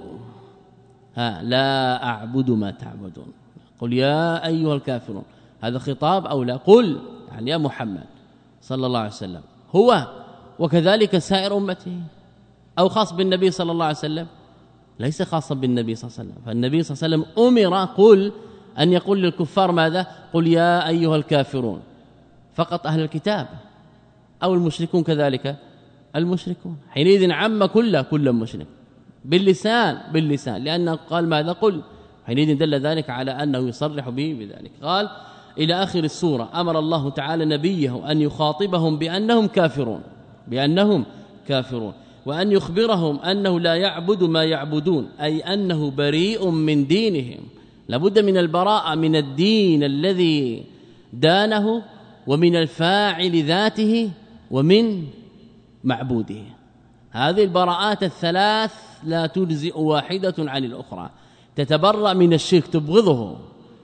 ها لا أعبد ما تعبدون. قل يا أيها الكافرون، هذا خطاب أو لا؟ قل يعني يا محمد صلى الله عليه وسلم، هو وكذلك سائر أمته، أو خاص بالنبي صلى الله عليه وسلم؟ ليس خاصا بالنبي صلى الله عليه وسلم. فالنبي صلى الله عليه وسلم أمر قل أن يقول للكفار ماذا؟ قل يا أيها الكافرون. فقط أهل الكتاب أو المشركون كذلك؟ المشركون. حينئذ عم كل كل مشرك باللسان باللسان، لأنه قال ماذا؟ قل. حينئذ دل ذلك على أنه يصرح به بذلك. قال إلى آخر السورة أمر الله تعالى نبيه أن يخاطبهم بأنهم كافرون، بأنهم كافرون، وأن يخبرهم أنه لا يعبد ما يعبدون، أي أنه بريء من دينهم. لابد من البراءة من الدين الذي دانه، ومن الفاعل ذاته، ومن معبوده. هذه البراءات الثلاث لا تجزئ واحدة عن الأخرى. تتبرأ من الشرك تبغضه،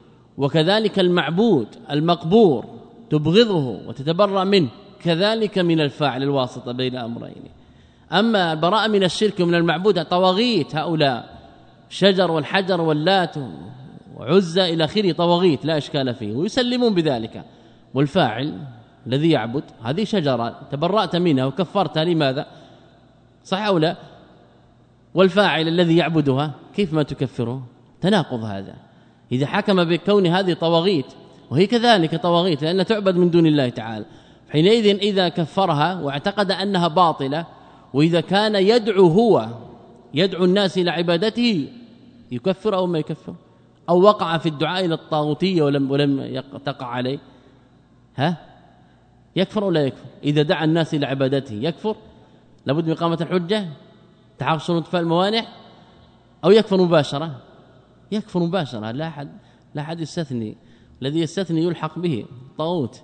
وكذلك المعبود المقبور تبغضه وتتبرأ منه، كذلك من الفاعل الواسطة بين أمرين. أما البراءة من الشرك ومن المعبود طواغيت، هؤلاء شجر والحجر واللات وعزة إلى آخره طواغيت لا إشكال فيه، ويسلمون بذلك. والفاعل الذي يعبد هذه شجرة تبرأت منها وكفرتها، لماذا؟ صح أو لا؟ والفاعل الذي يعبدها كيف ما تكفره؟ تناقض هذا. إذا حكم بكون هذه طواغيت وهي كذلك طواغيت لأنها تعبد من دون الله تعالى، حينئذ إذا كفرها واعتقد أنها باطلة، وإذا كان يدعو هو يدعو الناس إلى عبادته، يكفر أو ما يكفر؟ أو وقع في الدعاء إلى الطاغوتية ولم ولم تقع عليه، ها يكفر أو لا يكفر؟ إذا دعا الناس إلى عبادته يكفر؟ لابد من إقامة الحجة، تحقق شروط انتفاء الموانع، أو يكفر مباشرة؟ يكفر مباشرة، لا أحد لا أحد يستثني، الذي يستثني يلحق به طاغوت.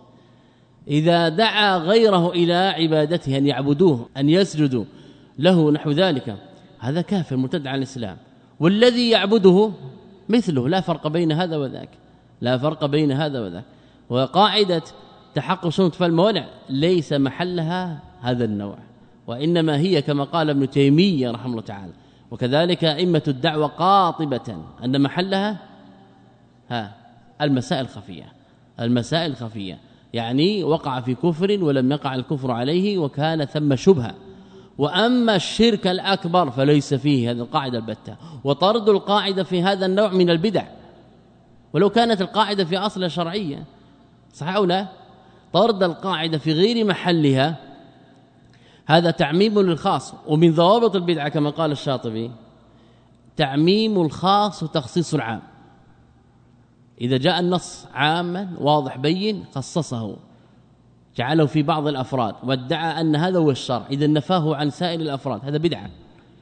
إذا دعا غيره إلى عبادته أن يعبدوه أن يسجدوا له نحو ذلك، هذا كافر مرتد عن الإسلام. والذي يعبده مثله، لا فرق بين هذا وذاك، لا فرق بين هذا وذاك. وقاعدة تحقق شروط فالموانع ليس محلها هذا النوع، وإنما هي كما قال ابن تيمية رحمه الله تعالى وكذلك أئمة الدعوة قاطبة أن محلها ها المسائل الخفية، المسائل الخفية يعني وقع في كفر ولم يقع الكفر عليه وكان ثم شبهة. وأما الشرك الأكبر فليس فيه هذه القاعدة البتة، وطرد القاعدة في هذا النوع من البدع ولو كانت القاعدة في أصل شرعية، صح أو لا؟ طرد القاعدة في غير محلها هذا تعميم للخاص. ومن ضوابط البدعة كما قال الشاطبي تعميم الخاص وتخصيص العام. إذا جاء النص عاما واضح بين خصصه جعله في بعض الأفراد وادعى أن هذا هو الشرع، إذا نفاه عن سائر الأفراد هذا بدعة.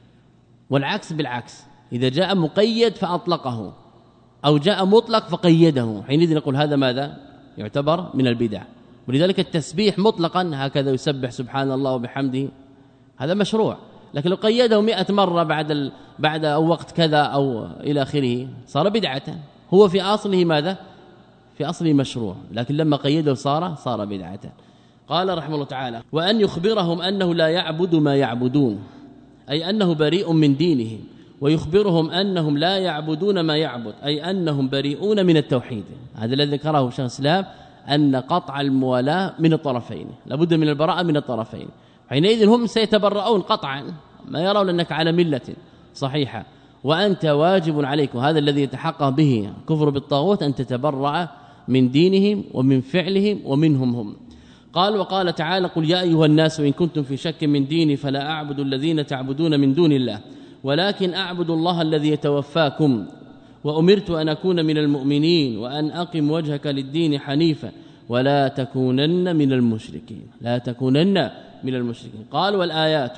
والعكس بالعكس، إذا جاء مقيد فأطلقه أو جاء مطلق فقيده، حينئذ نقول هذا ماذا يعتبر من البدع. ولذلك التسبيح مطلقا هكذا يسبح سبحان الله وبحمده هذا مشروع، لكن لو قيده مئة مرة بعد ال... بعد أو وقت كذا أو إلى آخره صار بدعة. هو في أصله ماذا؟ في أصله مشروع، لكن لما قيده صار صار بدعة. قال رحمه الله تعالى: وأن يخبرهم أنه لا يعبد ما يعبدون، أي أنه بريء من دينهم، ويخبرهم أنهم لا يعبدون ما يعبد، أي أنهم بريئون من التوحيد. هذا الذي ذكره شيخ الإسلام، أن قطع الموالاة من الطرفين، لابد من البراءة من الطرفين، حينئذ هم سيتبرؤون قطعا، ما يرون أنك على ملة صحيحة وأنت واجب عليكم. هذا الذي يتحقق به كفر بالطاغوت، أن تتبرأ من دينهم ومن فعلهم ومنهم هم. قال: وقال تعالى: قل يا أيها الناس إن كنتم في شك من ديني فلا أعبد الذين تعبدون من دون الله ولكن أعبد الله الذي يتوفاكم وأمرت أن أكون من المؤمنين وأن أقم وجهك للدين حنيفا ولا تكونن من المشركين، لا تكونن من المشركين. قال: والآيات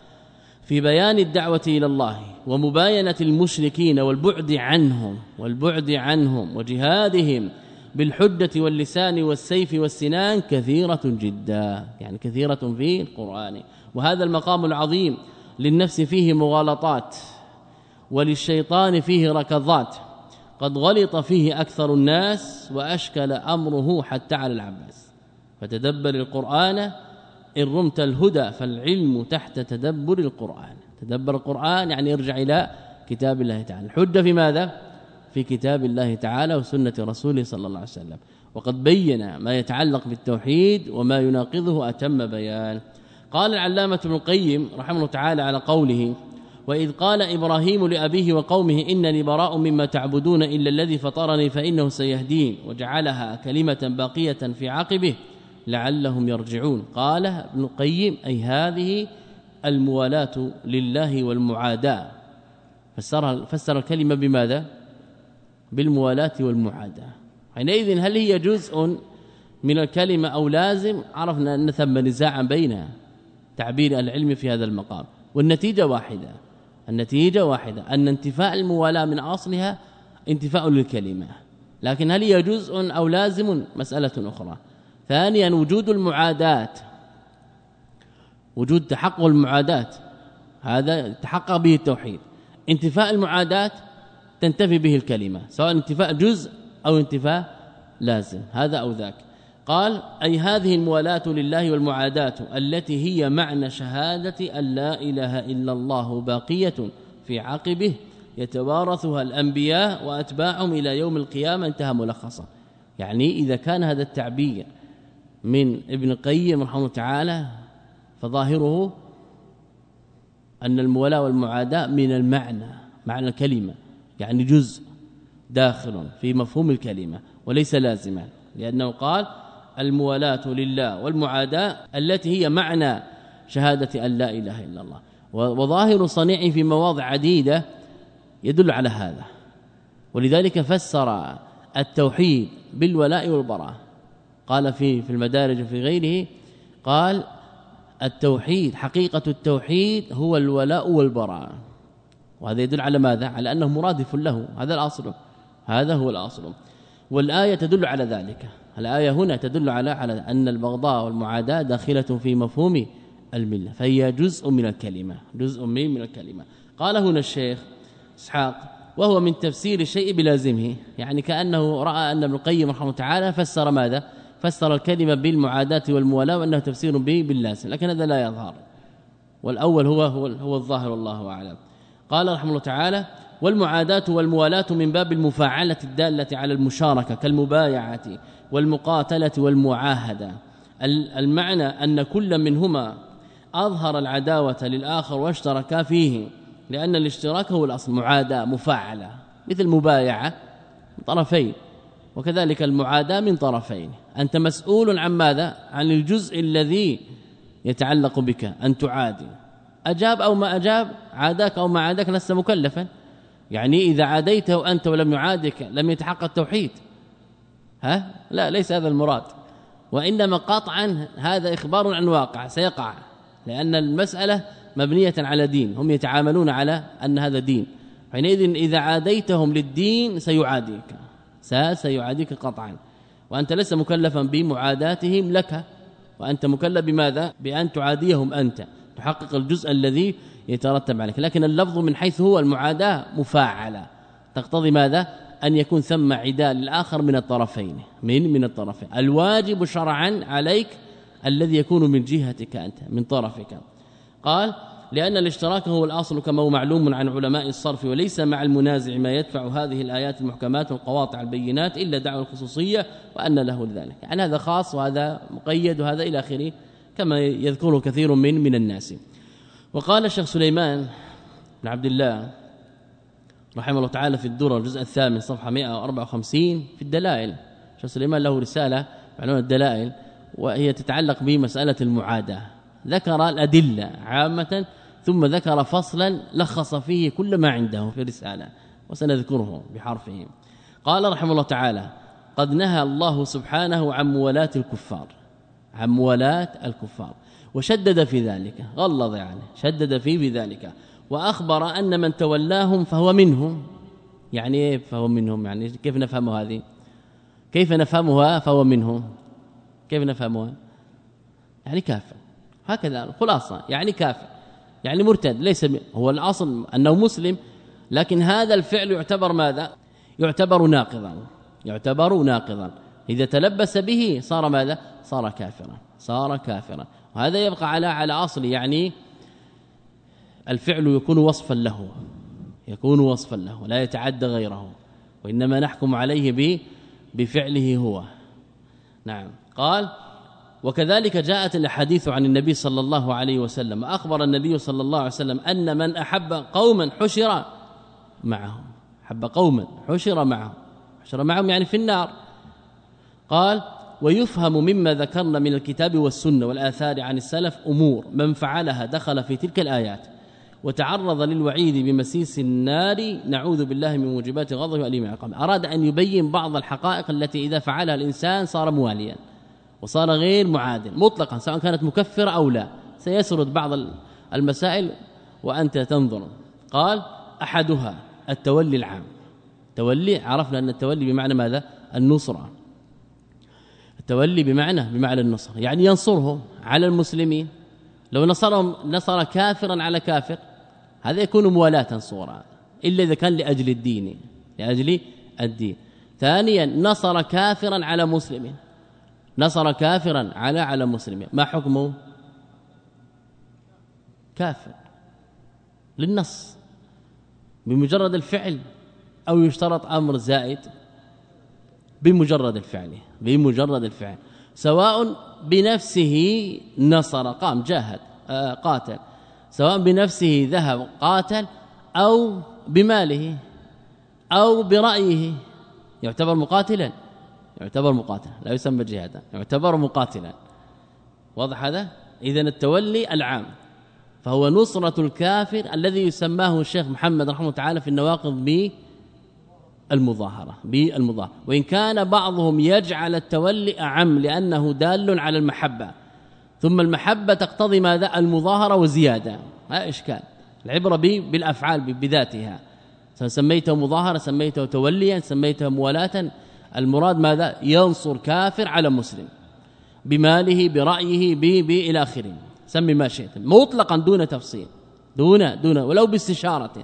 في بيان الدعوة إلى الله ومباينة المشركين والبعد عنهم والبعد عنهم وجهادهم بالحجة واللسان والسيف والسنان كثيرة جدا، يعني كثيرة في القرآن. وهذا المقام العظيم للنفس فيه مغالطات وللشيطان فيه ركضات، قد غلط فيه أكثر الناس وأشكل أمره حتى على العباس. فتدبر القرآن إن رمت الهدى فالعلم تحت تدبر القرآن. تدبر القرآن يعني ارجع إلى كتاب الله تعالى. الحجة في ماذا؟ في كتاب الله تعالى وسنة رسوله صلى الله عليه وسلم، وقد بين ما يتعلق بالتوحيد وما يناقضه أتم بيان. قال العلامة ابن القيم رحمه الله تعالى على قوله: وإذ قال إبراهيم لأبيه وقومه إنني براء مما تعبدون إلا الذي فطرني فإنه سيهدين، وجعلها كلمة باقية في عقبه لعلهم يرجعون. قال ابن القيم: أي هذه الموالاة لله والمعاداة. فسر فسر الكلمة بماذا؟ بالموالاة والمعاداة. حينئذ هل هي جزء من الكلمة أو لازم؟ عرفنا أن ثم نزاعا بين تعبير العلم في هذا المقام، والنتيجة واحدة، النتيجة واحدة أن انتفاء الموالاة من أصلها انتفاء للكلمة، لكن هل هي جزء أو لازم؟ مسألة أخرى. ثانيا وجود المعاداة، وجود تحقق المعاداة هذا تحقق به التوحيد. انتفاء المعاداة تنتفي به الكلمة، سواء انتفاء جزء أو انتفاء لازم، هذا أو ذاك. قال: أي هذه الموالاة لله والمعاداة التي هي معنى شهادة أن لا إله إلا الله باقية في عقبه يتوارثها الأنبياء وأتباعهم إلى يوم القيامة. انتهى ملخصا. يعني إذا كان هذا التعبير من ابن القيم رحمه الله تعالى فظاهره أن المولاة والمعاداة من المعنى، معنى الكلمة، يعني جزء داخل في مفهوم الكلمة وليس لازما، لأنه قال المولاة لله والمعاداة التي هي معنى شهادة أن لا إله إلا الله. وظاهر صنيعه في مواضع عديدة يدل على هذا، ولذلك فسر التوحيد بالولاء والبراء. قال في في المدارج وفي غيره، قال التوحيد حقيقة التوحيد هو الولاء والبراء، وهذا يدل على ماذا؟ على أنه مرادف له، هذا الأصل، هذا هو الأصل. والآية تدل على ذلك. الآية هنا تدل على على أن البغضاء والمعاداة داخلة في مفهوم الملة، فهي جزء من الكلمة، جزء من الكلمة. قال هنا الشيخ إسحاق وهو من تفسير الشيء بلازمه، يعني كأنه رأى أن ابن القيم رحمه الله تعالى فسر ماذا؟ فسر الكلمة بالمعاداة والموالاة وأنه تفسير به باللازم، لكن هذا لا يظهر، والأول هو هو, هو الظاهر والله أعلم. قال رحمه الله تعالى: والمعاداة والموالاة من باب المفاعلة الدالة على المشاركة كالمبايعة والمقاتلة والمعاهدة. المعنى أن كل منهما أظهر العداوة للآخر واشتركا فيه، لأن الاشتراك هو الأصل، معاداة مفاعلة مثل مبايعة من طرفين، وكذلك المعاداة من طرفين. أنت مسؤول عن ماذا؟ عن الجزء الذي يتعلق بك أن تعادي، أجاب أو ما أجاب، عاداك أو ما عاداك، لست مكلفا. يعني إذا عاديته أنت ولم يعادك لم يتحقق التوحيد، ها؟ لا، ليس هذا المراد، وإنما قطعا هذا إخبار عن واقع سيقع، لأن المسألة مبنية على دين، هم يتعاملون على أن هذا دين، حينئذ إذا عاديتهم للدين سيعاديك سيعاديك قطعا، وأنت لست مكلفا بمعاداتهم لك، وأنت مكلف بماذا؟ بأن تعاديهم أنت، تحقق الجزء الذي يترتب عليك. لكن اللفظ من حيث هو المعاداة مفاعلة، تقتضي ماذا؟ أن يكون ثم عداء للآخر من الطرفين، من من الطرفين. الواجب شرعا عليك الذي يكون من جهتك أنت، من طرفك. قال: لأن الاشتراك هو الأصل كما هو معلوم عن علماء الصرف، وليس مع المنازع ما يدفع هذه الآيات المحكمات والقواطع البينات إلا دعوى الخصوصية وأن له ذلك، يعني هذا خاص وهذا مقيد وهذا إلى آخره كما يذكره كثير من من الناس. وقال الشيخ سليمان بن عبد الله رحمه الله تعالى في الدرر الجزء الثامن صفحة مئة وأربعة وخمسين في الدلائل، الشيخ سليمان له رسالة بعنوان الدلائل، وهي تتعلق بمسألة المعاداة، ذكر الأدلة عامة ثم ذكر فصلا لخص فيه كل ما عنده في رسالة، وسنذكره بحرفه. قال رحمه الله تعالى: قد نهى الله سبحانه عن موالاة الكفار، عن موالاة الكفار، وشدد في ذلك، غلظ يعني شدد فيه بذلك، وأخبر أن من تولاهم فهو منهم. يعني ايه فهو منهم؟ يعني كيف نفهم هذه؟ كيف نفهمها فهو منهم؟ كيف نفهمها؟ يعني كافر، هكذا الخلاصة، يعني كافر، يعني مرتد، ليس هو الأصل أنه مسلم، لكن هذا الفعل يعتبر ماذا؟ يعتبر ناقضا، يعتبر ناقضا، إذا تلبس به صار ماذا؟ صار كافرا، صار كافرا. وهذا يبقى على على أصل، يعني الفعل يكون وصفا له، يكون وصفا له لا يتعدى غيره، وإنما نحكم عليه بفعله هو. نعم. قال: وكذلك جاءت الاحاديث عن النبي صلى الله عليه وسلم، أخبر النبي صلى الله عليه وسلم أن من أحب قوما حشر معهم، أحب قوما حشر معهم، حشر معهم يعني في النار. قال: ويفهم مما ذكرنا من الكتاب والسنة والآثار عن السلف أمور من فعلها دخل في تلك الآيات وتعرض للوعيد بمسيس النار، نعوذ بالله من موجبات غضبه وأليم عقابه. أراد أن يبين بعض الحقائق التي إذا فعلها الإنسان صار مواليا وصار غير معادل مطلقا، سواء كانت مكفرة أو لا. سيسرد بعض المسائل وأنت تنظر. قال: أحدها التولي العام. تولي، عرفنا أن التولي بمعنى ماذا؟ النصرة. التولي بمعنى بمعنى النصر، يعني ينصرهم على المسلمين. لو نصرهم نصر كافرا على كافر هذا يكون موالاة صورا، إلا إذا كان لأجل الدين، لأجل الدين. ثانيا نصر كافرا على مسلم، نصر كافرا على على مسلم، ما حكمه؟ كافر للنص بمجرد الفعل، أو يشترط أمر زائد؟ بمجرد الفعل، بمجرد الفعل، سواء بنفسه نصر قام جاهد آه قاتل، سواء بنفسه ذهب قاتل أو بماله أو برأيه، يعتبر مقاتلا، يعتبر مقاتلا، لا يسمى جهادا، يعتبر مقاتلا. واضح هذا؟ إذن التولي العام فهو نصرة الكافر الذي يسماه الشيخ محمد رحمه الله تعالى في النواقض بالمظاهرة، بالمظاهرة، وإن كان بعضهم يجعل التولي أعم لأنه دال على المحبة، ثم المحبة تقتضي ماذا؟ المظاهرة وزيادة، لا إشكال، العبرة بالأفعال بذاتها، سميته مظاهرة، سميته توليا، سميته موالاة، المراد ماذا؟ ينصر كافر على مسلم بماله برأيه ب إلى آخره، سمي ما شئت، مطلقا دون تفصيل، دون دون ولو باستشارة،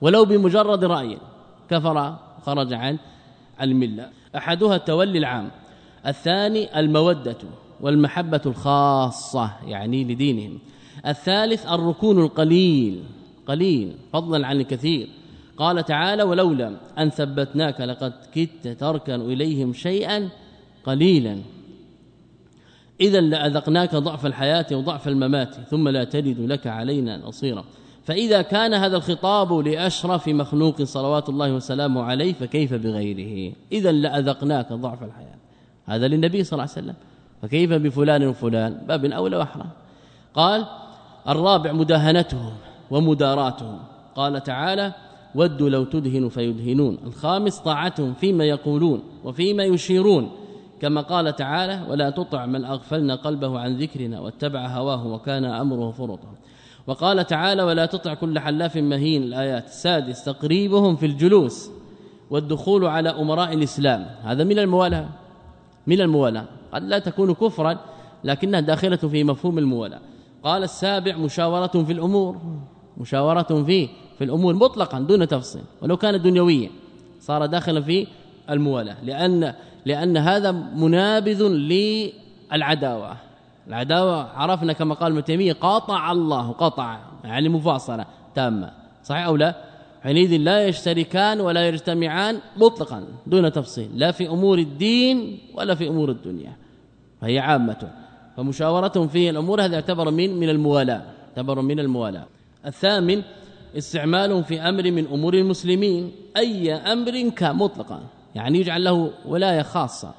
ولو بمجرد رأي كفر خرج عن الملة. أحدها التولي العام، الثاني المودة والمحبة الخاصة يعني لدينهم، الثالث الركون القليل قليل فضلا عن الكثير. قال تعالى ولولا أن ثبتناك لقد كدت تركن إليهم شيئا قليلا إذا لأذقناك ضعف الحياة وضعف الممات ثم لا تجد لك علينا نصيرا. فإذا كان هذا الخطاب لأشرف مخلوق صلوات الله وسلامه عليه فكيف بغيره؟ إذا لأذقناك ضعف الحياة، هذا للنبي صلى الله عليه وسلم، فكيف بفلان وفلان؟ باب أولى وأحرى. قال الرابع مداهنتهم ومداراتهم، قال تعالى ودوا لو تدهن فيدهنون. الخامس طاعتهم فيما يقولون وفيما يشيرون، كما قال تعالى ولا تطع من أغفلنا قلبه عن ذكرنا واتبع هواه وكان أمره فرطا. وقال تعالى ولا تطع كل حلاف مهين. الآيات. السادس تقريبهم في الجلوس والدخول على أمراء الإسلام، هذا من الموالاة من الموالاة قد لا تكون كفرا لكنها داخلة في مفهوم الموالاة. قال السابع مشاورة في الأمور، مشاورة في في الأمور مطلقا دون تفصيل، ولو كانت دنيوية صار داخلا في الموالاة، لأن لأن هذا منابذ للعداوة. العداوة عرفنا كما قال ابن تيمية قاطع الله، قطع يعني مفاصلة تامة، صحيح أو لا؟ حينئذ لا يشتركان ولا يجتمعان مطلقا دون تفصيل، لا في أمور الدين ولا في أمور الدنيا، فهي عامة. فمشاورتهم في الأمور هذا يعتبر من من الموالاة، يعتبر من الموالاة. الثامن استعمالهم في أمر من أمور المسلمين، أي أمر كان مطلقا، يعني يجعل له ولاية خاصة،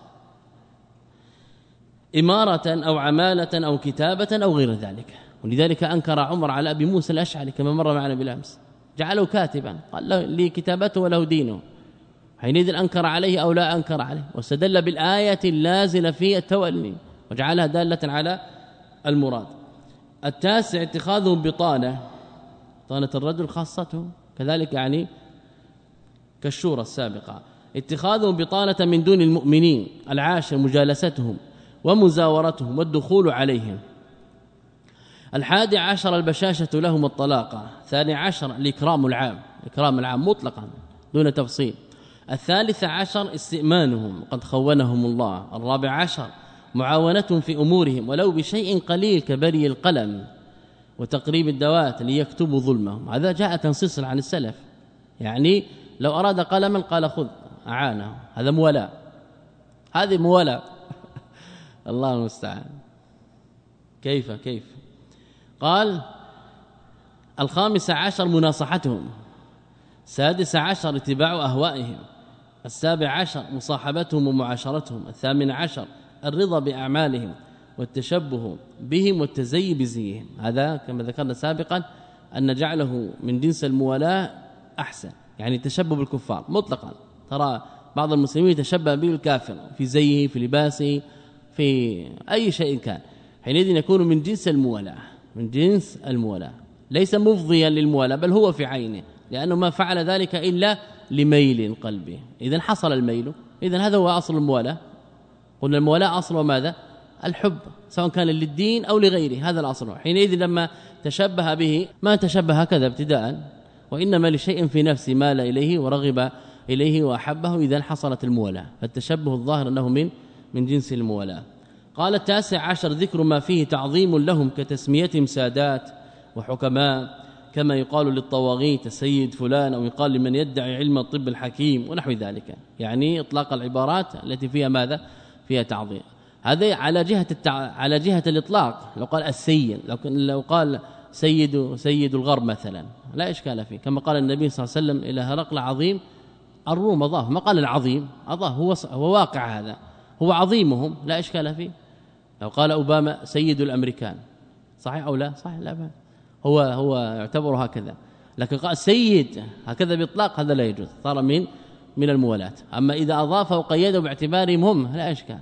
إمارة أو عمالة أو كتابة أو غير ذلك. ولذلك أنكر عمر على أبي موسى الأشعري كما مر معنا بالأمس، جعله كاتبا، قال له لي كتابته وله دينه، حينئذ أنكر عليه أو لا أنكر عليه، واستدل بالآية اللازلة في التولي وجعلها دالة على المراد. التاسع اتخاذهم بطانة، بطانة الرجل خاصته كذلك يعني كالشورى السابقة. اتخاذهم بطانة من دون المؤمنين. العاشر مجالستهم ومزاورتهم والدخول عليهم. الحادي عشر البشاشة لهم الطلاقة. الثاني عشر الإكرام العام، إكرام العام مطلقا دون تفصيل. الثالث عشر استئمانهم قد خونهم الله. الرابع عشر معاونتهم في أمورهم ولو بشيء قليل كبري القلم وتقريب الدوات ليكتبوا ظلمهم، هذا جاء تنصيصا عن السلف، يعني لو أراد قلما قال خذ أعانه، هذا موالاة، هذه موالاة الله المستعان. كيف كيف قال الخامس عشر مناصحتهم. السادس عشر اتباع أهوائهم. السابع عشر مصاحبتهم ومعاشرتهم. الثامن عشر الرضا بأعمالهم والتشبه بهم والتزيي بزيهم، هذا كما ذكرنا سابقا أن جعله من جنس الموالاة أحسن، يعني التشبه بالكفار مطلقا. ترى بعض المسلمين يتشبه به الكافر في زيه في لباسه في أي شيء كان، حينئذ يكون من جنس الموالاة، من جنس الموالاة، ليس مفضيا للموالاة بل هو في عينه، لأنه ما فعل ذلك إلا لميل قلبه. إذن حصل الميل، إذن هذا هو أصل الموالاة. قلنا الموالاة أصل ماذا؟ الحب، سواء كان للدين أو لغيره، هذا الأصل. حينئذ لما تشبه به ما تشبه هكذا ابتداء، وإنما لشيء في نفسه مال إليه ورغب إليه وأحبه، إذن حصلت الموالاة. فالتشبه الظاهر أنه من من جنس الموالاة. قال التاسع عشر ذكر ما فيه تعظيم لهم كتسميتهم سادات وحكماء، كما يقال للطواغيت السيد فلان، أو يقال لمن يدعي علم الطب الحكيم ونحو ذلك، يعني إطلاق العبارات التي فيها ماذا؟ فيها تعظيم. هذا على جهة التع... على جهة الإطلاق. لو قال السيد، لو, لو قال سيد سيد الغرب مثلا لا إشكال فيه، كما قال النبي صلى الله عليه وسلم إلى هرقل عظيم الروم، أضاف ما قال العظيم، أضاف هو هو واقع، هذا هو عظيمهم لا إشكال فيه. لو قال أوباما سيد الأمريكان صحيح أو لا؟ صحيح، لا بأس، هو هو يعتبر هكذا. لكن قال سيد هكذا بإطلاق هذا لا يجوز، صار من من الموالاة. أما إذا أضاف وقيده باعتبارهم هم لا إشكال،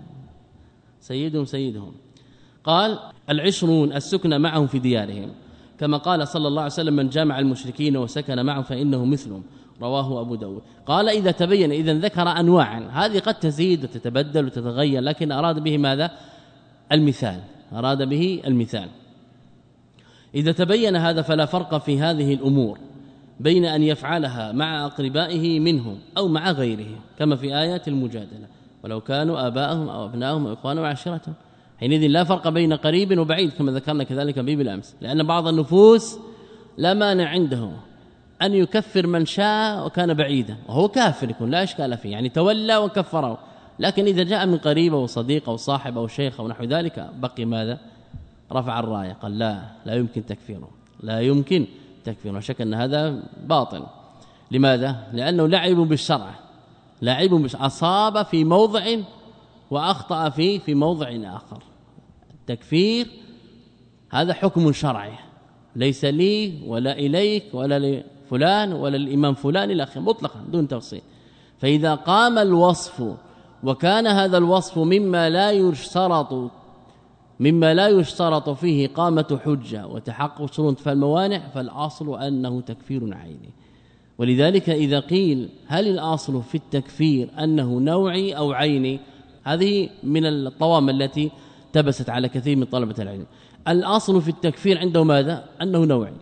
سيدهم سيدهم. قال العشرون السكن معهم في ديارهم، كما قال صلى الله عليه وسلم من جامع المشركين وسكن معهم فإنه مثلهم، رواه أبو داود. قال إذا تبين، إذن ذكر أنواعا، هذه قد تزيد وتتبدل وتتغير، لكن أراد به ماذا؟ المثال، أراد به المثال. إذا تبين هذا فلا فرق في هذه الأمور بين أن يفعلها مع أقربائه منهم أو مع غيره كما في آيات المجادلة ولو كانوا آباءهم أو أبنائهم أو إخوانهم وعشيرتهم حينئذ لا فرق بين قريب وبعيد كما ذكرنا كذلك به بالأمس لأن بعض النفوس لا مانع عنده أن يكفر من شاء وكان بعيدا وهو كافر يكون لا إشكال فيه يعني تولى وكفره لكن إذا جاء من قريب أو صديق أو صاحب أو شيخ أو نحو ذلك بقي ماذا رفع الراية قال لا لا يمكن تكفيره لا يمكن تكفيره شك أن هذا باطل لماذا لأنه لعب بالشرع لعب بالشرع أصاب في موضع وأخطأ فيه في موضع آخر التكفير هذا حكم شرعي ليس لي ولا إليك ولا لفلان ولا الإمام فلان إلى آخره مطلقا دون تفصيل فإذا قام الوصف وكان هذا الوصف مما لا يشترط مما لا يشترط فيه قامة حجة وتحقق شروط فالموانع فالأصل أنه تكفير عيني ولذلك إذا قيل هل الأصل في التكفير أنه نوعي أو عيني هذه من الطوام التي تبست على كثير من طلبة العلم الأصل في التكفير عنده ماذا أنه نوعي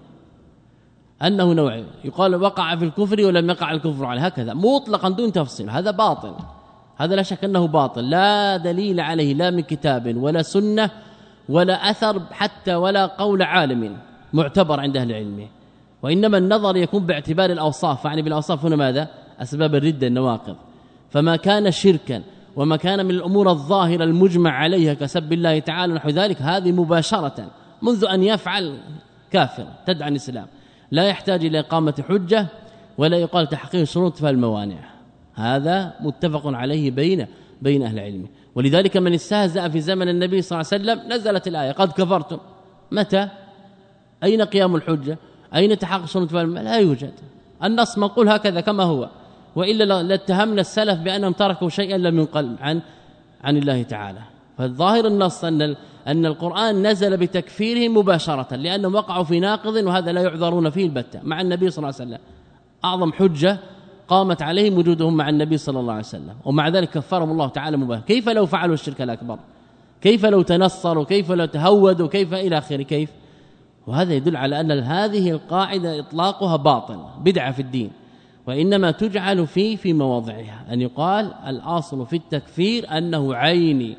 أنه نوعي يقال وقع في الكفر ولم يقع الكفر عليه هكذا مطلقا دون تفصيل هذا باطل هذا لا شك أنه باطل لا دليل عليه لا من كتاب ولا سنة ولا أثر حتى ولا قول عالم معتبر عند أهل العلم وإنما النظر يكون باعتبار الأوصاف يعني بالأوصاف هنا ماذا أسباب الردة النواقض فما كان شركا وما كان من الأمور الظاهرة المجمع عليها كسب الله تعالى نحو ذلك هذه مباشرة منذ أن يفعل كافر تدعى الإسلام لا يحتاج إلى إقامة حجة ولا يقال تحقيق شروط فالموانع هذا متفق عليه بين بين أهل العلم ولذلك من استهزأ في زمن النبي صلى الله عليه وسلم نزلت الآية قد كفرتم متى أين قيام الحجة أين تحقق شروط فالموانع لا يوجد النص منقول هكذا كما هو وإلا لاتهمنا السلف بأنهم تركوا شيئا لم ينقل عن عن الله تعالى فالظاهر النص أن أن القرآن نزل بتكفيرهم مباشرة لأنهم وقعوا في ناقض وهذا لا يعذرون فيه البتة مع النبي صلى الله عليه وسلم أعظم حجة قامت عليهم وجودهم مع النبي صلى الله عليه وسلم ومع ذلك كفرهم الله تعالى مباشرة كيف لو فعلوا الشرك الأكبر كيف لو تنصروا كيف لو تهودوا كيف إلى آخره كيف وهذا يدل على أن هذه القاعدة إطلاقها باطل بدعة في الدين وإنما تجعل فيه في مواضعها أن يقال الأصل في التكفير أنه عيني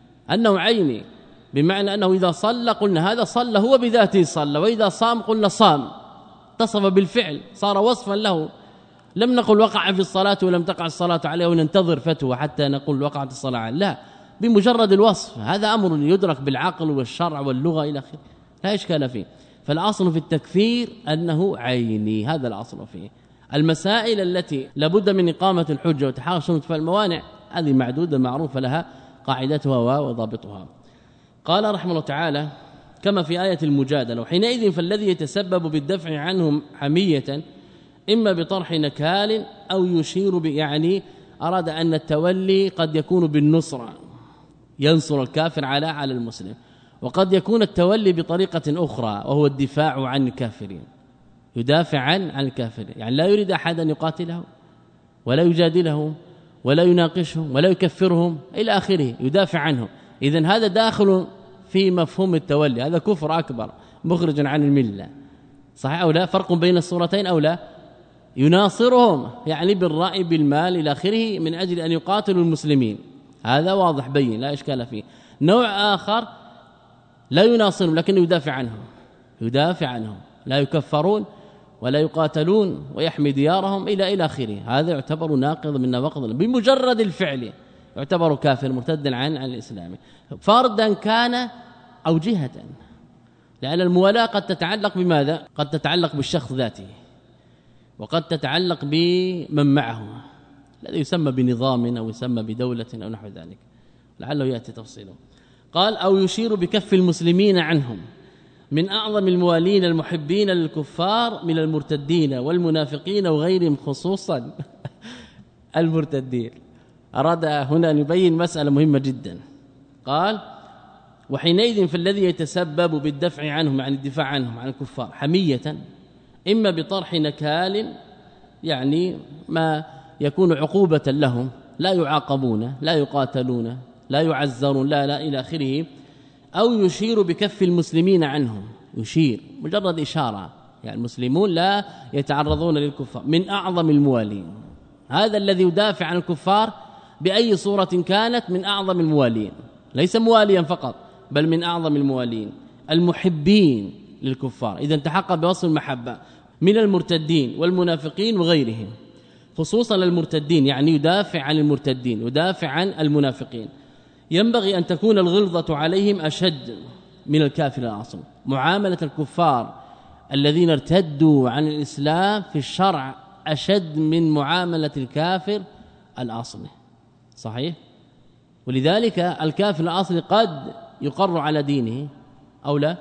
أنه عيني بمعنى أنه إذا صلى قلنا هذا صلى هو بذاته صلى وإذا صام قلنا صام اتصف بالفعل صار وصفا له لم نقل وقع في الصلاة ولم تقع الصلاة عليه وننتظر فتوى حتى نقول وقعت الصلاة عليه لا بمجرد الوصف هذا أمر يدرك بالعقل والشرع واللغة إلى آخره لا إشكال فيه فالأصل في التكفير أنه عيني هذا الأصل فيه المسائل التي لابد من إقامة الحجة وتحقق شروط فالموانع هذه معدودة معروفة لها قاعدتها وضابطها قال رحمه الله تعالى كما في آية المجادلة وحينئذ فالذي يتسبب بالدفع عنهم حمية إما بطرح نكال أو يشير يعني أراد أن التولي قد يكون بالنصرة ينصر الكافر على على المسلم وقد يكون التولي بطريقة أخرى وهو الدفاع عن الكافرين يدافع عن عن الكافرين يعني لا يريد أحد أن يقاتله ولا يجادلهم ولا يناقشهم ولا يكفرهم إلى آخره يدافع عنهم إذن هذا داخل في مفهوم التولي هذا كفر أكبر مخرج عن الملة صحيح أو لا فرق بين الصورتين أو لا يناصرهم يعني بالرأي بالمال إلى آخره من أجل أن يقاتلوا المسلمين هذا واضح بين لا إشكال فيه نوع آخر لا يناصرهم لكنه يدافع عنهم يدافع عنهم لا يكفرون ولا يقاتلون ويحمي ديارهم إلى إلى آخره هذا يعتبر ناقض من نواقض بمجرد الفعل يعتبر كافر مرتدا عن عن الإسلام فردا كان أو جهة لأن الموالاة قد تتعلق بماذا قد تتعلق بالشخص ذاته وقد تتعلق بمن معه الذي يسمى بنظام أو يسمى بدولة أو نحو ذلك لعله يأتي تفصيله قال أو يشير بكف المسلمين عنهم من أعظم الموالين المحبين للكفار من المرتدين والمنافقين وغيرهم خصوصا المرتدين أراد هنا أن يبين مسألة مهمة جدا قال وحينئذ فالذي يتسبب بالدفع عنهم عن الدفاع عنهم عن الكفار حمية إما بطرح نكال يعني ما يكون عقوبة لهم لا يعاقبون لا يقاتلون لا يعزرون لا لا إلى آخره أو يشير بكف المسلمين عنهم يشير مجرد إشارة يعني المسلمون لا يتعرضون للكفار من أعظم الموالين. هذا الذي يدافع عن الكفار بأي صورة كانت من أعظم الموالين، ليس مواليا فقط بل من أعظم الموالين المحبين للكفار. إذا تحقق بوصف المحبة من المرتدين والمنافقين وغيرهم، خصوصا المرتدين، يعني يدافع عن المرتدين يدافع عن المنافقين. ينبغي أن تكون الغلظة عليهم أشد من الكافر الأصل. معاملة الكفار الذين ارتدوا عن الإسلام في الشرع أشد من معاملة الكافر الأصلي، صحيح؟ ولذلك الكافر الأصلي قد يقر على دينه أو لا،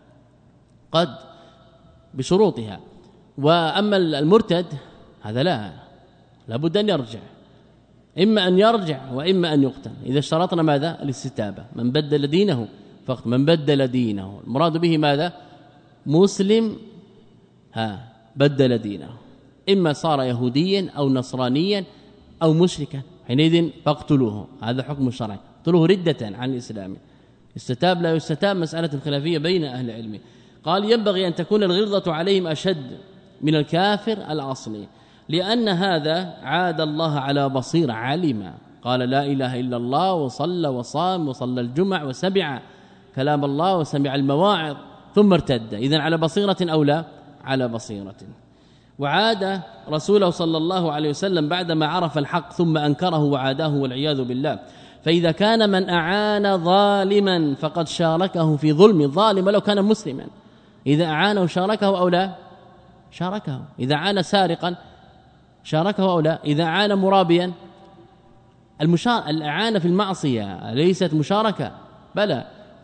قد بشروطها، وأما المرتد هذا لا لابد أن يرجع، إما أن يرجع وإما أن يقتل. إذا اشترطنا ماذا؟ الاستتابة. من بدل دينه فقط، من بدل دينه المراد به ماذا؟ مسلم ها بدل دينه، إما صار يهوديا أو نصرانيا أو مشركا، حينئذ فاقتلوه. هذا حكم الشرع، اقتلوه ردة عن الإسلام. استتاب لا يستتاب مسألة خلافية بين أهل العلم. قال ينبغي أن تكون الغلظة عليهم أشد من الكافر الأصلي، لأن هذا عاد الله على بصير، علم، قال لا إله إلا الله وصلى وصام وصلى الجمع وسمع كلام الله وسمع المواعظ ثم ارتد. إذن على بصيرة أو لا؟ على بصيرة. وعاد رسوله صلى الله عليه وسلم بعدما عرف الحق ثم أنكره وعاداه والعياذ بالله. فإذا كان من أعان ظالما فقد شاركه في ظلم الظالم لو كان مسلما، إذا أعانه شاركه أو لا؟ شاركه. إذا أعان سارقا شاركه أو لا؟ إذا أعان مرابيا، المشار... الأعانة في المعصية ليست مشاركة، بلى.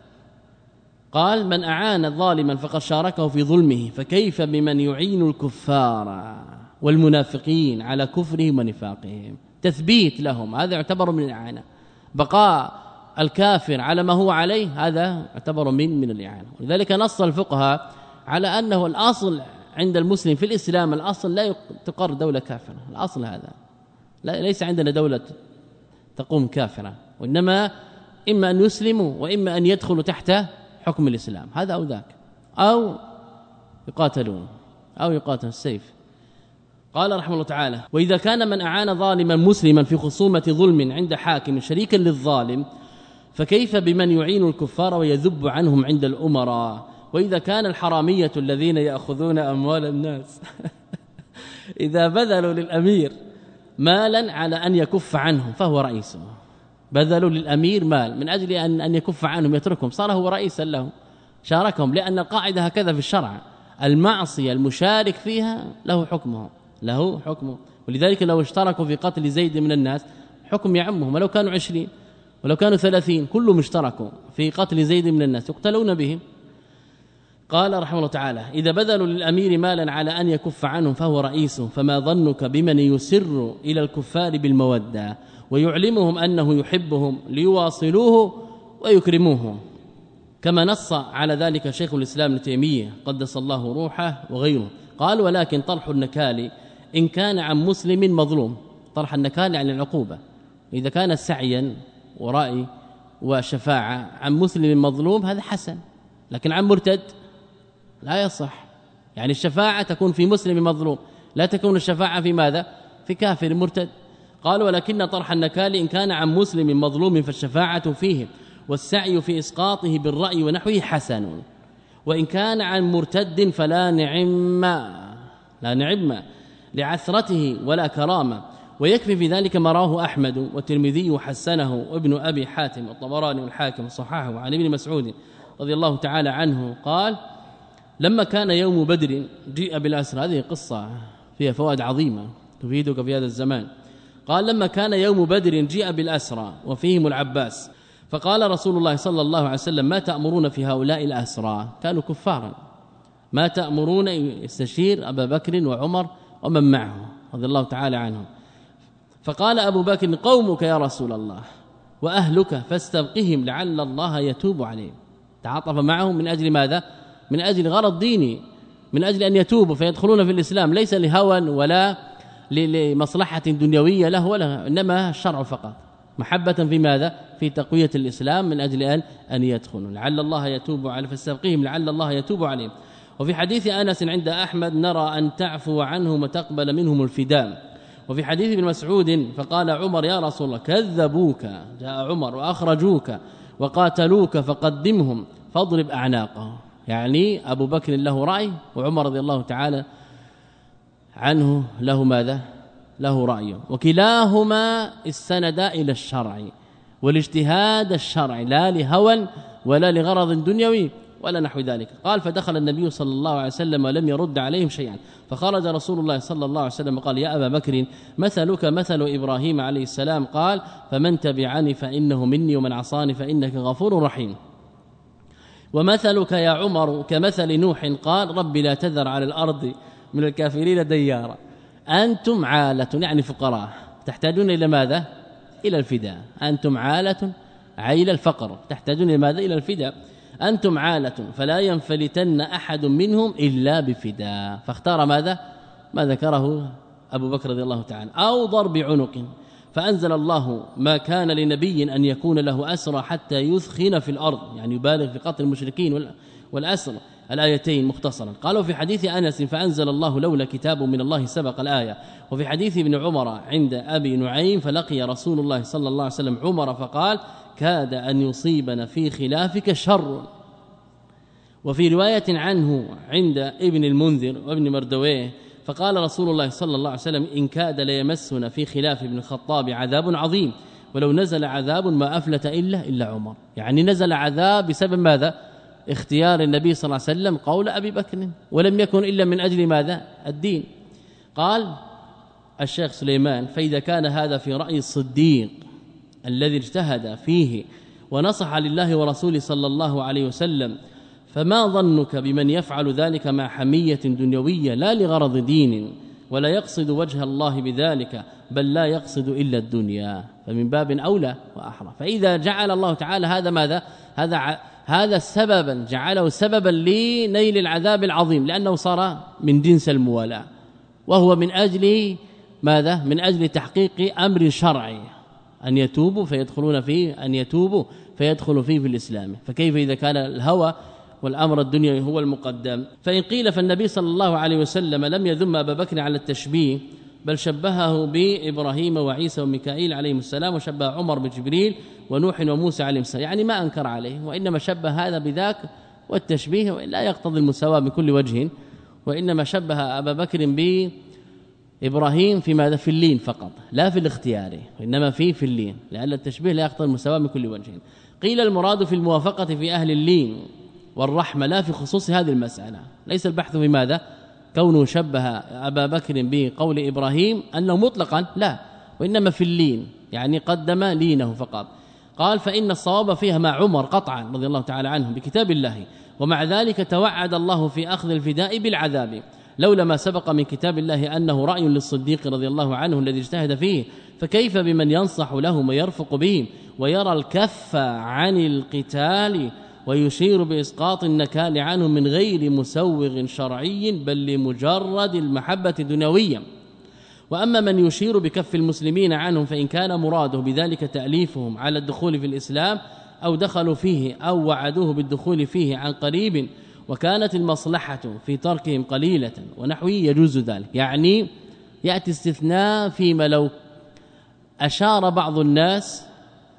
قال من أعان ظالما فقد شاركه في ظلمه، فكيف بمن يعين الكفار والمنافقين على كفرهم ونفاقهم؟ تثبيت لهم، هذا يعتبر من الإعانة. بقاء الكافر على ما هو عليه هذا يعتبر من من الإعانة. ولذلك نص الفقهاء على أنه الأصل عند المسلم في الإسلام، الأصل لا تقر دولة كافرة، الأصل هذا لا، ليس عندنا دولة تقوم كافرة، وإنما إما أن يسلموا وإما أن يدخلوا تحت حكم الإسلام، هذا أو ذاك، أو يقاتلون أو يقاتل السيف. قال رحمه الله تعالى وإذا كان من أعان ظالما مسلما في خصومة ظلم عند حاكم شريكا للظالم، فكيف بمن يعين الكفار ويذب عنهم عند الأمراء؟ وإذا كان الحرامية الذين يأخذون أموال الناس إذا بذلوا للأمير مالا على أن يكف عنهم فهو رئيسه، بذلوا للأمير مال من أجل أن أن يكف عنهم يتركهم، صار هو رئيسا لهم، شاركهم، لأن القاعدة هكذا في الشرع، المعصية المشارك فيها له حكمه، له حكمه. ولذلك لو اشتركوا في قتل زيد من الناس حكم يعمهم، ولو كانوا عشرين ولو كانوا ثلاثين كلهم اشتركوا في قتل زيد من الناس يقتلون بهم. قال رحمه الله تعالى إذا بذلوا للأمير مالا على أن يكف عنهم فهو رئيسه، فما ظنك بمن يسر إلى الكفار بالمودة ويعلمهم أنه يحبهم ليواصلوه ويكرموه، كما نص على ذلك شيخ الإسلام ابن تيمية قدس الله روحه وغيره. قال ولكن طرح النكال إن كان عن مسلم مظلوم، طرح النكال عن العقوبة إذا كان سعيا ورأي وشفاعة عن مسلم مظلوم هذا حسن، لكن عن مرتد لا يصح. يعني الشفاعة تكون في مسلم مظلوم، لا تكون الشفاعة في ماذا؟ في كافر مرتد. قال ولكن طرح النكال إن كان عن مسلم مظلوم فالشفاعة فيه والسعي في إسقاطه بالرأي ونحوه حسن، وإن كان عن مرتد فلا نعم لا نعم لعثرته ولا كرامة. ويكفي في ذلك ما رواه أحمد والترمذي وحسنه وابن أبي حاتم والطبراني والحاكم صححه عن ابن مسعود رضي الله تعالى عنه قال لما كان يوم بدر جيء بالأسرى. هذه قصة فيها فوائد عظيمة تفيدك في هذا الزمان. قال لما كان يوم بدر جيء بالأسرى وفيهم العباس، فقال رسول الله صلى الله عليه وسلم ما تأمرون في هؤلاء الأسرى؟ كانوا كفارا. ما تأمرون؟ يستشير أبا بكر وعمر ومن معه رضي الله تعالى عنهم. فقال أبو بكر قومك يا رسول الله وأهلك فاستبقهم لعل الله يتوب عليهم. تعاطف معهم من أجل ماذا؟ من أجل غرض ديني، من أجل أن يتوبوا فيدخلون في الإسلام، ليس لهوى ولا لمصلحة دنيوية له ولا، إنما الشرع فقط، محبة في ماذا؟ في تقوية الإسلام، من أجل أن أن يدخلوا لعل الله يتوب على فاستبقهم لعل الله يتوب عليهم. وفي حديث أنس عند أحمد نرى أن تعفو عنهم وتقبل منهم الفداء. وفي حديث ابن مسعود فقال عمر يا رسول الله كذبوك، جاء عمر وأخرجوك وقاتلوك فقدمهم فاضرب أعناقهم. يعني أبو بكر له رأي وعمر رضي الله تعالى عنه له ماذا؟ له رأي، وكلاهما استندا إلى الشرع والاجتهاد الشرعي لا لهوى ولا لغرض دنيوي ولا نحو ذلك. قال فدخل النبي صلى الله عليه وسلم ولم يرد عليهم شيئا، فخرج رسول الله صلى الله عليه وسلم قال يا أبا بكر مثلك مثل إبراهيم عليه السلام، قال فمن تبعني فإنه مني ومن عصاني فإنك غفور رحيم. ومثلك يا عمر كمثل نوح، قال رب لا تذر على الأرض من الكافرين ديارا. أنتم عالة يعني فقراء تحتاجون إلى ماذا؟ إلى الفداء. أنتم عالة عيل الفقر تحتاجون إلى ماذا؟ إلى الفداء. أنتم عالة فلا ينفلتن أحد منهم إلا بفداء. فاختار ماذا؟ ما ذكره أبو بكر رضي الله تعالى، أو ضرب عنق. فأنزل الله ما كان لنبي أن يكون له أسرى حتى يثخن في الأرض، يعني يبالغ في قتل المشركين والأسر، الآيتين مختصرا. قالوا في حديث أنس فأنزل الله لولا كتاب من الله سبق الآية. وفي حديث ابن عمر عند أبي نعيم فلقي رسول الله صلى الله عليه وسلم عمر فقال كاد أن يصيبنا في خلافك شر. وفي رواية عنه عند ابن المنذر وابن مردويه فقال رسول الله صلى الله عليه وسلم إن كاد ليمسنا في خلاف ابن الخطاب عذاب عظيم، ولو نزل عذاب ما أفلت إلا إلا عمر. يعني نزل عذاب بسبب ماذا؟ اختيار النبي صلى الله عليه وسلم قول أبي بكر، ولم يكن إلا من أجل ماذا؟ الدين. قال الشيخ سليمان فإذا كان هذا في رأي الصديق الذي اجتهد فيه ونصح لله ورسوله صلى الله عليه وسلم، فما ظنك بمن يفعل ذلك مع حمية دنيوية لا لغرض دين ولا يقصد وجه الله بذلك بل لا يقصد إلا الدنيا، فمن باب أولى وأحرى. فإذا جعل الله تعالى هذا ماذا؟ هذا هذا سببا جعله سببا لنيل العذاب العظيم، لأنه صار من جنس الموالاة، وهو من أجل ماذا؟ من أجل تحقيق أمر شرعي أن يتوبوا فيدخلون فيه، أن يتوبوا فيدخلوا فيه في الإسلام. فكيف إذا كان الهوى والأمر الدنيوي هو المقدم؟ فإن قيل فالنبي صلى الله عليه وسلم لم يذم أبا بكر على التشبيه، بل شبهه بإبراهيم وعيسى وميكائيل عليهم السلام، وشبه عمر بجبريل ونوح وموسى عليهم السلام، يعني ما أنكر عليه، وإنما شبه هذا بذاك، والتشبيه لا يقتضي المساواة من كل وجه، وإنما شبه أبا بكر بإبراهيم في ماذا؟ في اللين فقط، لا في الاختيار، وإنما في في اللين، لأن التشبيه لا يقتضي المساواة من كل وجه. قيل المراد في الموافقة في أهل اللين والرحمة لا في خصوص هذه المسألة. ليس البحث في ماذا؟ كونه شبه أبا بكر بقول إبراهيم أنه مطلقا، لا، وإنما في اللين، يعني قدم لينه فقط. قال فإن الصواب فيها مع عمر قطعا رضي الله تعالى عنه بكتاب الله، ومع ذلك توعد الله في أخذ الفداء بالعذاب، لولا ما سبق من كتاب الله أنه رأي للصديق رضي الله عنه الذي اجتهد فيه، فكيف بمن ينصح لهم ويرفق بهم ويرى الكف عن القتال ويشير بإسقاط النكال عنهم من غير مسوغ شرعي بل لمجرد المحبة الدنيوية. وأما من يشير بكف المسلمين عنهم فإن كان مراده بذلك تأليفهم على الدخول في الإسلام أو دخلوا فيه أو وعدوه بالدخول فيه عن قريب وكانت المصلحة في تركهم قليلة ونحوه يجوز ذلك. يعني يأتي استثناء فيما لو أشار بعض الناس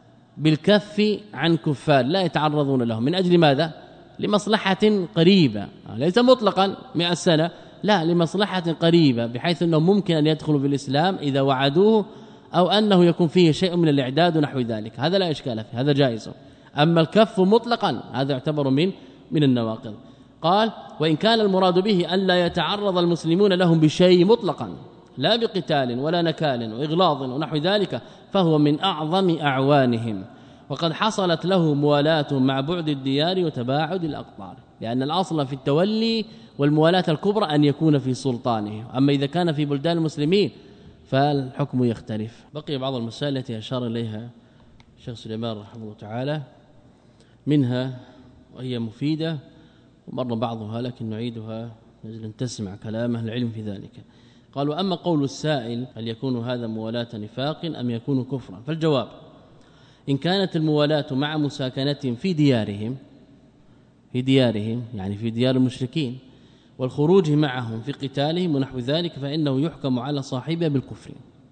بالكف عن كفار لا يتعرضون لهم من أجل ماذا؟ لمصلحة قريبة، ليس مطلقا مئة سنة، لا، لمصلحة قريبة بحيث أنه ممكن أن يدخلوا في الإسلام إذا وعدوه أو أنه يكون فيه شيء من الإعداد ونحو ذلك، هذا لا إشكال فيه، هذا جائز. أما الكف مطلقا هذا يعتبر من من النواقض. قال وإن كان المراد به أن لا يتعرض المسلمون لهم بشيء مطلقا لا بقتال ولا نكال وإغلاظ ونحو ذلك فهو من أعظم أعوانهم، وقد حصلت له موالاتهم مع بعد الديار وتباعد الأقطار، لأن الأصل في التولي والموالاة الكبرى أن يكون في سلطانه، أما إذا كان في بلدان المسلمين فالحكم يختلف. بقي بعض المسائل التي أشار إليها الشيخ سليمان رحمه الله تعالى، منها وهي مفيدة ومر بعضها لكن نعيدها نجل تسمع كلام أهل العلم في ذلك. قالوا أما قول السائل هل يكون هذا موالاة نفاق أم يكون كفرا؟ فالجواب إن كانت الموالاة مع مساكنتهم في ديارهم في ديارهم يعني في ديار المشركين والخروج معهم في قتالهم ونحو ذلك فإنه يحكم على صاحبها بالكفر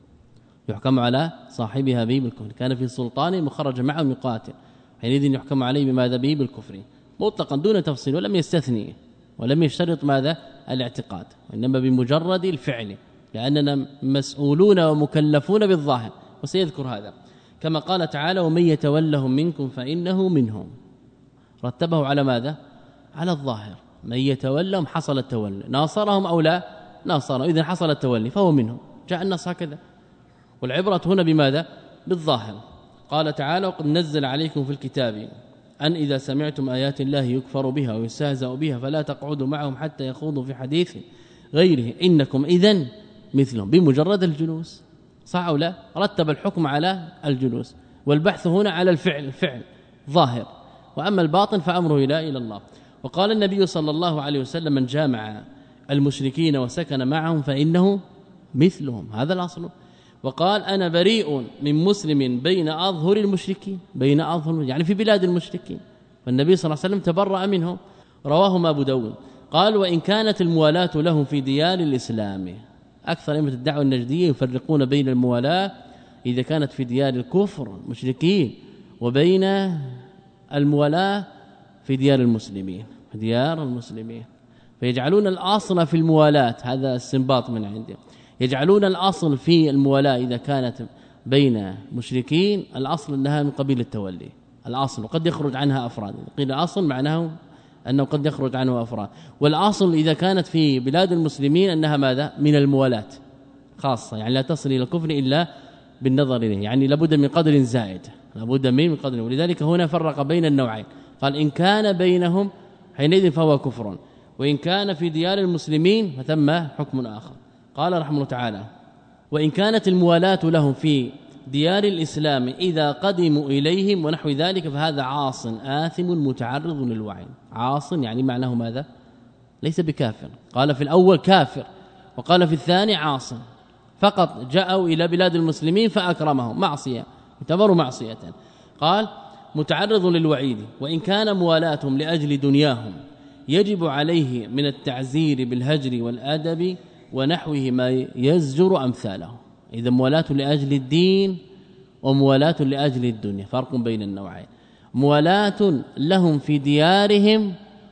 يحكم على صاحبها به بالكفر كان في سلطان وخرج معهم يقاتل حينئذ يحكم عليه بماذا به بالكفر مطلقا دون تفصيل ولم يستثني ولم يشترط ماذا الاعتقاد وإنما بمجرد الفعل لأننا مسؤولون ومكلفون بالظاهر وسيذكر هذا كما قال تعالى ومن يتولهم منكم فإنه منهم رتبه على ماذا على الظاهر من يتولهم حصل التولي ناصرهم أو لا ناصرهم إذن حصل التولي فهو منهم جاء النص هكذا والعبرة هنا بماذا بالظاهر قال تعالى وقد نزل عليكم في الكتاب أن إذا سمعتم آيات الله يكفر بها ويستهزأ بها فلا تقعدوا معهم حتى يخوضوا في حديث غيره إنكم إذن مثلهم بمجرد الجلوس صح أو لا رتب الحكم على الجلوس والبحث هنا على الفعل الفعل ظاهر وأما الباطن فأمره إلى إلى الله وقال النبي صلى الله عليه وسلم من جامع المشركين وسكن معهم فإنه مثلهم هذا الأصل وقال أنا بريء من مسلم بين أظهر المشركين بين أظهر يعني في بلاد المشركين فالنبي صلى الله عليه وسلم تبرأ منهم رواهما أبو داود قال وإن كانت الموالاة لهم في ديار الإسلام أكثر أئمة الدعوة النجدية يفرقون بين الموالاة إذا كانت في ديار الكفر مشركين وبين الموالاة في ديار المسلمين ديار المسلمين فيجعلون الأصل في الموالاة هذا استنباط من عندهم يجعلون الأصل في الموالاة إذا كانت بين مشركين الأصل أنها من قبيل التولي الأصل وقد يخرج عنها أفراد قيل الأصل معناه أنه قد يخرج عنه أفراد والأصل إذا كانت في بلاد المسلمين أنها ماذا من الموالاة خاصة يعني لا تصل إلى الكفر إلا بالنظر إليه يعني لابد من قدر زائد لابد من قدر ولذلك هنا فرق بين النوعين قال إن كان بينهم حينئذ فهو كفر وإن كان في ديار المسلمين فثم حكم آخر قال رحمه الله تعالى وإن كانت الموالاة لهم في ديار الإسلام إذا قدموا إليهم ونحو ذلك فهذا عاص آثم متعرض للوعين عاص يعني معناه ماذا ليس بكافر قال في الأول كافر وقال في الثاني عاص فقط جاءوا إلى بلاد المسلمين فأكرمهم معصية اعتبروا معصية قال متعرض للوعيد وإن كان موالاتهم لأجل دنياهم يجب عليه من التعزير بالهجر والأدب ونحوه ما يزجر أمثاله إذا موالاة لأجل الدين وموالاة لأجل الدنيا فرق بين النوعين موالاة لهم في ديارهم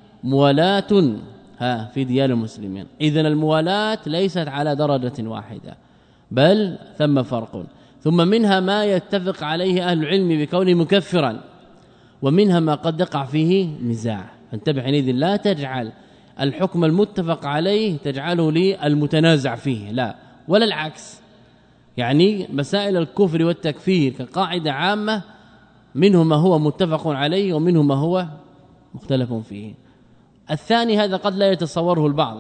موالاة ها في ديار المسلمين إذن الموالاة ليست على درجة واحدة بل ثم فرق ثم منها ما يتفق عليه أهل العلم بكونه مكفرا ومنها ما قد يقع فيه نزاع فانتبه حينئذ لا تجعل الحكم المتفق عليه تجعله للمتنازع فيه لا ولا العكس يعني مسائل الكفر والتكفير كقاعدة عامة منه ما هو متفق عليه ومنه ما هو مختلف فيه الثاني هذا قد لا يتصوره البعض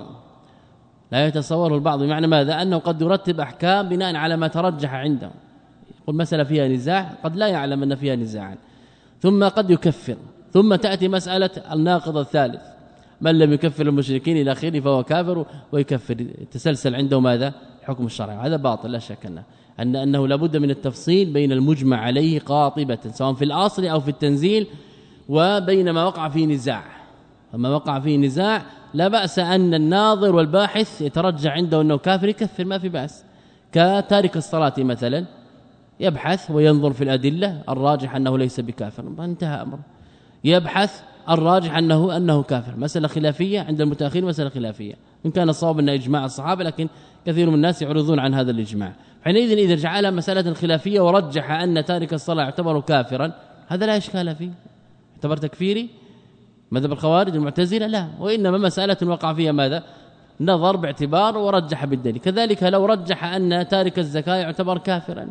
لا يتصوره البعض بمعنى ماذا أنه قد يرتب أحكام بناء على ما ترجح عنده يقول مسألة فيها نزاع قد لا يعلم أن فيها نزاعا ثم قد يكفر ثم تأتي مسألة الناقض الثالث من لم يكفر المشركين إلى آخره فهو كافر ويكفر تسلسل عنده ماذا حكم الشرع هذا باطل لا شك أنه أن أنه لابد من التفصيل بين المجمع عليه قاطبة سواء في الأصل أو في التنزيل وبين ما وقع فيه نزاع فما وقع فيه نزاع لا بأس أن الناظر والباحث يترجع عنده أنه كافر يكفر ما في بأس كتارك الصلاة مثلا يبحث وينظر في الأدلة الراجح أنه ليس بكافر انتهى أمره يبحث الراجح أنه أنه كافر مسألة خلافية عند المتأخرين مسألة خلافية إن كان الصواب أن إجماع الصحابة لكن كثير من الناس يعرضون عن هذا الإجماع حينئذ إذا جعلها مسألة خلافية ورجح أن تارك الصلاة يعتبر كافرا هذا لا إشكال فيه يعتبر تكفيري مذهب الخوارج المعتزلة لا وإنما مسألة وقع فيها ماذا نظر باعتبار ورجح بالدليل كذلك لو رجح أن تارك الزكاة يعتبر كافرا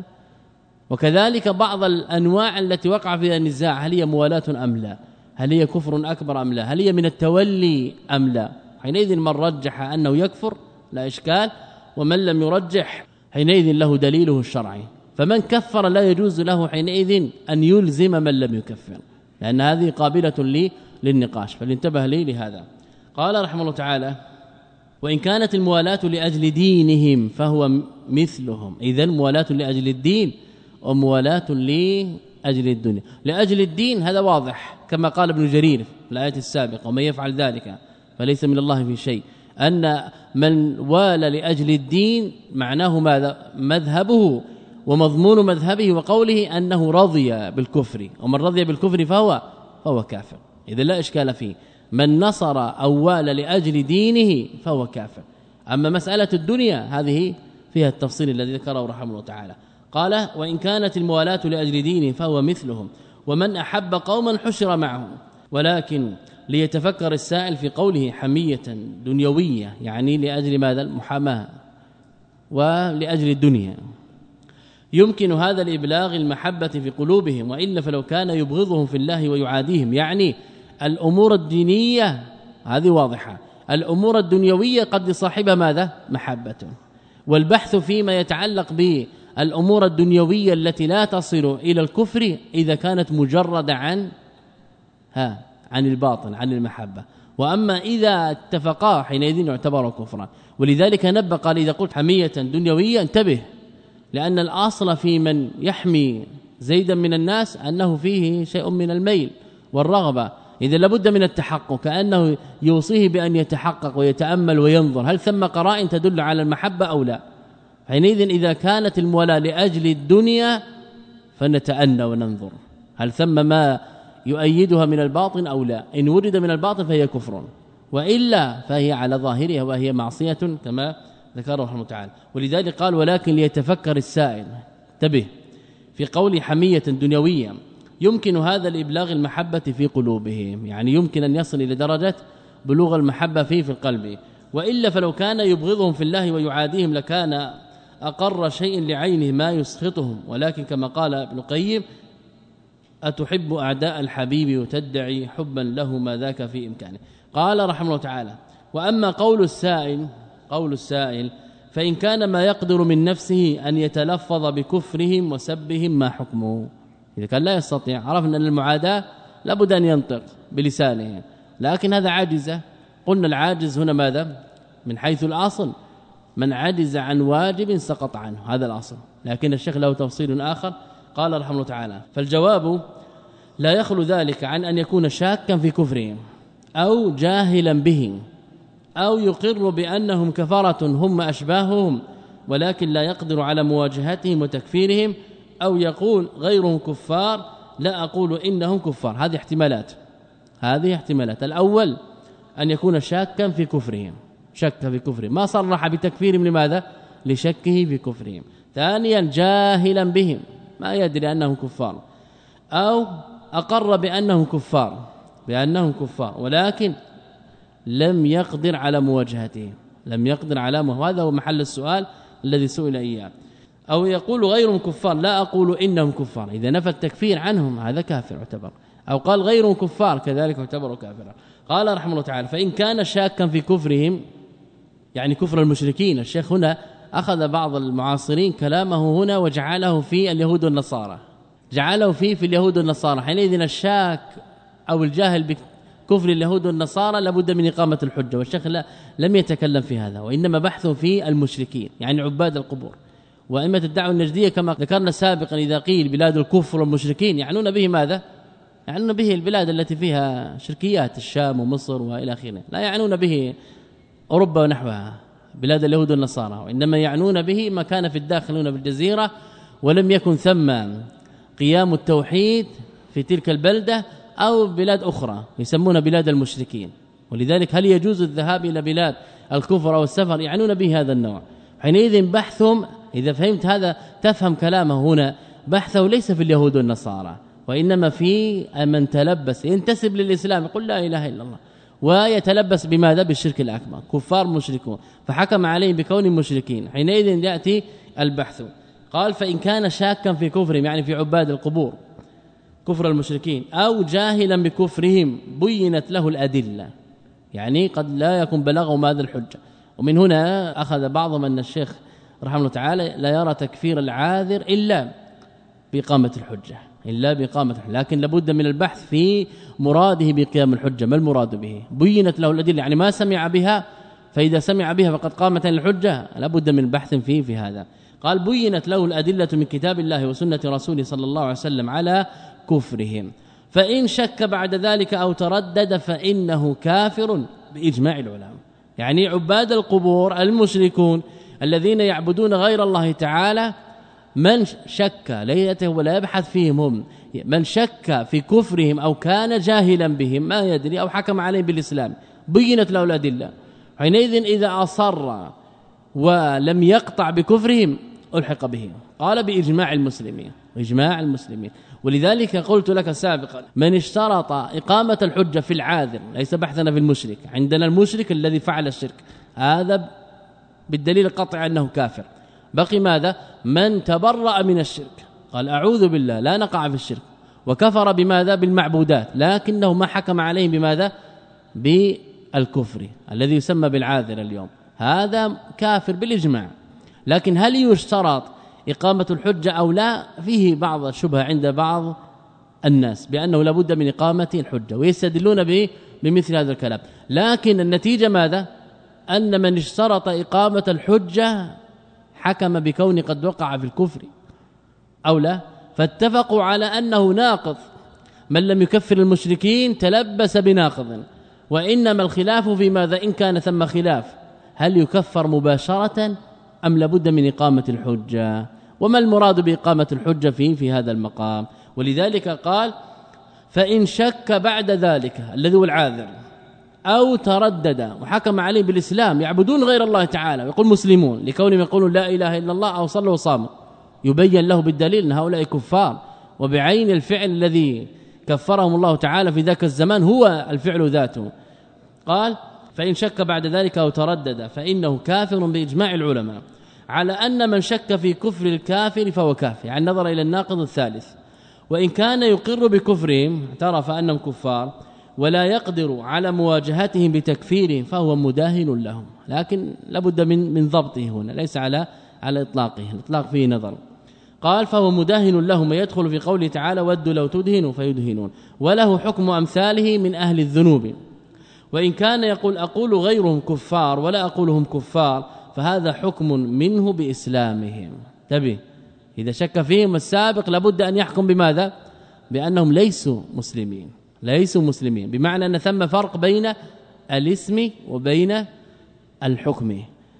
وكذلك بعض الأنواع التي وقع فيها النزاع هل هي موالاة أم لا هل هي كفر أكبر أم لا هل هي من التولي أم لا حينئذ من رجح أنه يكفر لا إشكال ومن لم يرجح حينئذ له دليله الشرعي فمن كفر لا يجوز له حينئذ أن يلزم من لم يكفر لأن هذه قابلة لي للنقاش فلانتبه لي لهذا قال رحمه الله تعالى وإن كانت الموالاة لأجل دينهم فهو مثلهم إذن موالاة لأجل الدين وموالاة لأجل الدنيا لأجل الدين هذا واضح كما قال ابن جرير في الآية السابقة ومن يفعل ذلك فليس من الله في شيء أن من والى لأجل الدين معناه ماذا؟ مذهبه ومضمون مذهبه وقوله أنه رضي بالكفر، ومن رضي بالكفر فهو فهو كافر. إذا لا إشكال فيه، من نصر أو والى لأجل دينه فهو كافر. أما مسألة الدنيا هذه فيها التفصيل الذي ذكره رحمه الله تعالى. قال وإن كانت الموالاة لأجل دينه فهو مثلهم، ومن أحب قوما حشر معهم. ولكن ليتفكر السائل في قوله حمية دنيوية، يعني لأجل ماذا؟ المحاماة ولأجل الدنيا. يمكن هذا الإبلاغ المحبة في قلوبهم، وإلا فلو كان يبغضهم في الله ويعاديهم، يعني الأمور الدينية هذه واضحة، الأمور الدنيوية قد لصاحبها ماذا؟ محبة. والبحث فيما يتعلق بالأمور الدنيوية التي لا تصل إلى الكفر إذا كانت مجردة عن ها عن الباطن عن المحبة، وأما إذا اتفقا حينئذ يعتبر كفرا. ولذلك نبه قال إذا قلت حمية دنيوية انتبه، لأن الأصل في من يحمي زيدا من الناس أنه فيه شيء من الميل والرغبة، إذا لابد من التحقق، كأنه يوصيه بأن يتحقق ويتأمل وينظر هل ثم قرائن تدل على المحبة أو لا. حينئذ إذا كانت المولاة لأجل الدنيا فنتأنى وننظر هل ثم ما يؤيدها من الباطن أو لا. إن وجد من الباطن فهي كفر، وإلا فهي على ظاهرها وهي معصية كما ذكره رحمه تعالى. ولذلك قال ولكن ليتفكر السائل، انتبه في قول حمية دنيوية، يمكن هذا الإبلاغ المحبة في قلوبهم، يعني يمكن أن يصل إلى درجة بلوغ المحبة فيه في القلب. وإلا فلو كان يبغضهم في الله ويعاديهم لكان أقر شيء لعينه ما يسخطهم. ولكن كما قال ابن القيم أتحب أعداء الحبيب وتدعي حبا له ما ذاك في إمكانه. قال رحمه الله تعالى وأما قول السائل قول السائل فإن كان ما يقدر من نفسه أن يتلفظ بكفرهم وسبهم ما حكمه. إذا كان لا يستطيع، عرفنا أن المعاداة لابد أن ينطق بلسانه، لكن هذا عاجزة. قلنا العاجز هنا ماذا؟ من حيث الأصل من عجز عن واجب سقط عنه، هذا الأصل. لكن الشيخ له تفصيل آخر قال رحمه الله تعالى فالجواب لا يخلو ذلك عن أن يكون شاكا في كفرهم أو جاهلا به أو يقر بأنهم كفرة هم أشباههم ولكن لا يقدر على مواجهتهم وتكفيرهم، أو يقول غيرهم كفار لا أقول إنهم كفار. هذه احتمالات هذه احتمالات الأول أن يكون شاكا في كفرهم، شك في كفرهم ما صرح بتكفيرهم، لماذا؟ لشكه في كفرهم. ثانيا جاهلا بهم ما يدري أنهم كفار، أو أقر بأنهم كفار بأنهم كفار ولكن لم يقدر على مواجهتهم لم يقدر على مواجهتهم. هذا هو محل السؤال الذي سئل إياه. أو يقول غيرهم كفار لا أقول إنهم كفار، إذا نفى التكفير عنهم هذا كافر يعتبر، أو قال غيرهم كفار كذلك يعتبر كافرا. قال رحمه الله تعالى فإن كان شاكا في كفرهم يعني كفر المشركين. الشيخ هنا أخذ بعض المعاصرين كلامه هنا وجعله في اليهود والنصارى، جعله فيه في اليهود والنصارى. حينئذ الشاك أو الجاهل بكفر اليهود والنصارى لابد من إقامة الحجة، والشيخ لا لم يتكلم في هذا، وإنما بحثه في المشركين يعني عباد القبور. وأئمة الدعوة النجدية كما ذكرنا سابقا إذا قيل بلاد الكفر والمشركين يعنون به ماذا؟ يعنون به البلاد التي فيها شركيات، الشام ومصر وإلى آخره، لا يعنون به أوروبا ونحوها بلاد اليهود والنصارى، وإنما يعنون به ما كان في الداخلون بالجزيرة ولم يكن ثم قيام التوحيد في تلك البلدة، أو بلاد أخرى يسمون بلاد المشركين. ولذلك هل يجوز الذهاب إلى بلاد الكفر أو السفر؟ يعنون به هذا النوع. حينئذ بحثهم إذا فهمت هذا تفهم كلامه هنا، بحثه ليس في اليهود والنصارى وإنما في من تلبس ينتسب للإسلام يقول لا إله إلا الله ويتلبس بماذا؟ بالشرك الأكبر، كفار مشركون، فحكم عليهم بكون مشركين. حينئذ يأتي البحث. قال فإن كان شاكا في كفرهم يعني في عباد القبور كفر المشركين، أو جاهلا بكفرهم بينت له الأدلة، يعني قد لا يكون بلغهم هذا الحجة. ومن هنا أخذ بعضهم أن الشيخ رحمه الله تعالى لا يرى تكفير العاذر إلا بإقامة الحجة إلا بإقامة الحجة، لكن لابد من البحث في مراده بقيام الحجة، ما المراد به؟ بينت له الأدلة يعني ما سمع بها، فإذا سمع بها فقد قامت الحجة، لابد من بحث فيه في هذا. قال بينت له الأدلة من كتاب الله وسنة رسوله صلى الله عليه وسلم على كفرهم، فإن شك بعد ذلك أو تردد فإنه كافر بإجماع العلماء. يعني عباد القبور المشركون الذين يعبدون غير الله تعالى من شك ليته ولا يبحث فيهم هم من شك في كفرهم أو كان جاهلا بهم ما يدري أو حكم عليهم بالإسلام بينت له الأدلة حينئذ إذا أصر ولم يقطع بكفرهم ألحق بهم. قال بإجماع المسلمين إجماع المسلمين. ولذلك قلت لك سابقا من اشترط إقامة الحجة في العاذر ليس بحثنا في المشرك، عندنا المشرك الذي فعل الشرك هذا بالدليل القطعي أنه كافر. بقي ماذا؟ من تبرأ من الشرك قال أعوذ بالله لا نقع في الشرك وكفر بماذا؟ بالمعبودات لكنه ما حكم عليهم بماذا؟ بالكفر الذي يسمى بالعاذر اليوم، هذا كافر بالإجماع. لكن هل يشترط إقامة الحجة أو لا؟ فيه بعض الشبهة عند بعض الناس بأنه لابد من إقامة الحجة ويستدلون به بمثل هذا الكلام، لكن النتيجة ماذا؟ أن من اشترط إقامة الحجة حكم بكون قد وقع في الكفر أو لا، فاتفقوا على أنه ناقض. من لم يكفر المشركين تلبس بناقض، وإنما الخلاف في ماذا؟ إن كان ثم خلاف هل يكفر مباشرة أم لابد من إقامة الحجة، وما المراد بإقامة الحجة فيه في هذا المقام. ولذلك قال فإن شك بعد ذلك الذي هو العاذر أو تردد وحكم عليه بالإسلام يعبدون غير الله تعالى ويقول مسلمون لكونهم يقولون لا إله إلا الله أو صلوا وصاموا، يبين له بالدليل أن هؤلاء كفار وبعين الفعل الذي كفرهم الله تعالى في ذاك الزمان هو الفعل ذاته. قال فإن شك بعد ذلك أو تردد فإنه كافر بإجماع العلماء على أن من شك في كفر الكافر فهو كافر، يعني نظر إلى الناقض الثالث. وإن كان يقر بكفرهم اعترف أنهم كفار ولا يقدر على مواجهتهم بتكفيرهم فهو مداهن لهم، لكن لابد من من ضبطه هنا ليس على على إطلاقه، الإطلاق فيه نظر. قال فهو مداهن لهم يدخل في قوله تعالى ودوا لو تدهنوا فيدهنون، وله حكم أمثاله من أهل الذنوب. وإن كان يقول أقول غيرهم كفار ولا أقولهم كفار فهذا حكم منه بإسلامهم. تبي إذا شك فيهم السابق لابد أن يحكم بماذا؟ بأنهم ليسوا مسلمين، ليسوا مسلمين، بمعنى أن ثم فرق بين الاسم وبين الحكم.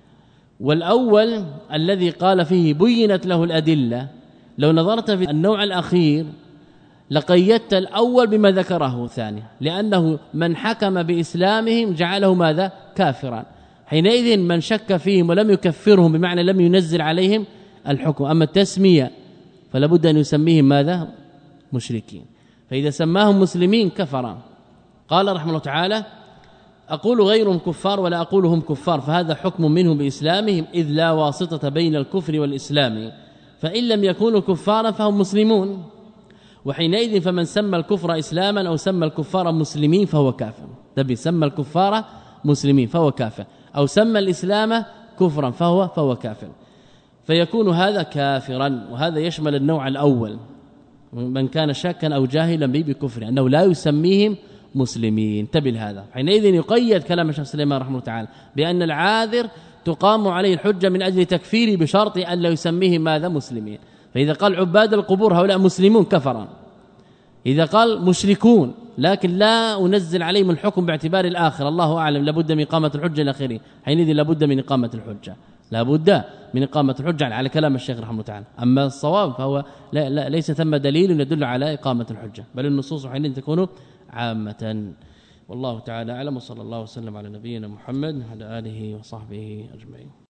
والأول الذي قال فيه بينت له الأدلة لو نظرت في النوع الأخير لقيدت الأول بما ذكره ثاني، لأنه من حكم بإسلامهم جعله ماذا؟ كافرا. حينئذ من شك فيهم ولم يكفرهم بمعنى لم ينزل عليهم الحكم. أما التسمية فلا بد أن يسميهم ماذا؟ مشركين. فإذا سماهم مسلمين كفرا. قال رحمه الله تعالى أقول غيرهم كفار ولا أقولهم كفار فهذا حكم منهم بإسلامهم إذ لا واسطة بين الكفر والإسلام، فإن لم يكونوا كفارا فهم مسلمون، وحينئذ فمن سمى الكفر إسلاما أو سمى الكفار مسلمين فهو كافر. تبي سمى الكفار مسلمين فهو كافر أو سمى الإسلام كفرا فهو فهو كافر، فيكون هذا كافرا. وهذا يشمل النوع الأول من كان شاكا أو جاهلا به بكفر أنه لا يسميهم مسلمين. انتبه هذا. حينئذ يقيد كلام الشيخ سليمان رحمه الله تعالى بأن العاذر تقام عليه الحجة من أجل تكفيره بشرط أن لا يسميهم ماذا؟ مسلمين. فإذا قال عباد القبور هؤلاء مسلمون كفرا، إذا قال مشركون لكن لا أنزل عليهم الحكم باعتبار الآخر الله أعلم لابد من إقامة الحجة الأخيرين، حينئذ لابد من إقامة الحجة، لابد من إقامة الحجة على كلام الشيخ رحمه الله تعالى. أما الصواب فهو لا لا ليس ثم دليل يدل على إقامة الحجة، بل النصوص حينئذ تكون عامة. والله تعالى أعلم، وصلى الله وسلم على نبينا محمد وعلى آله وصحبه أجمعين.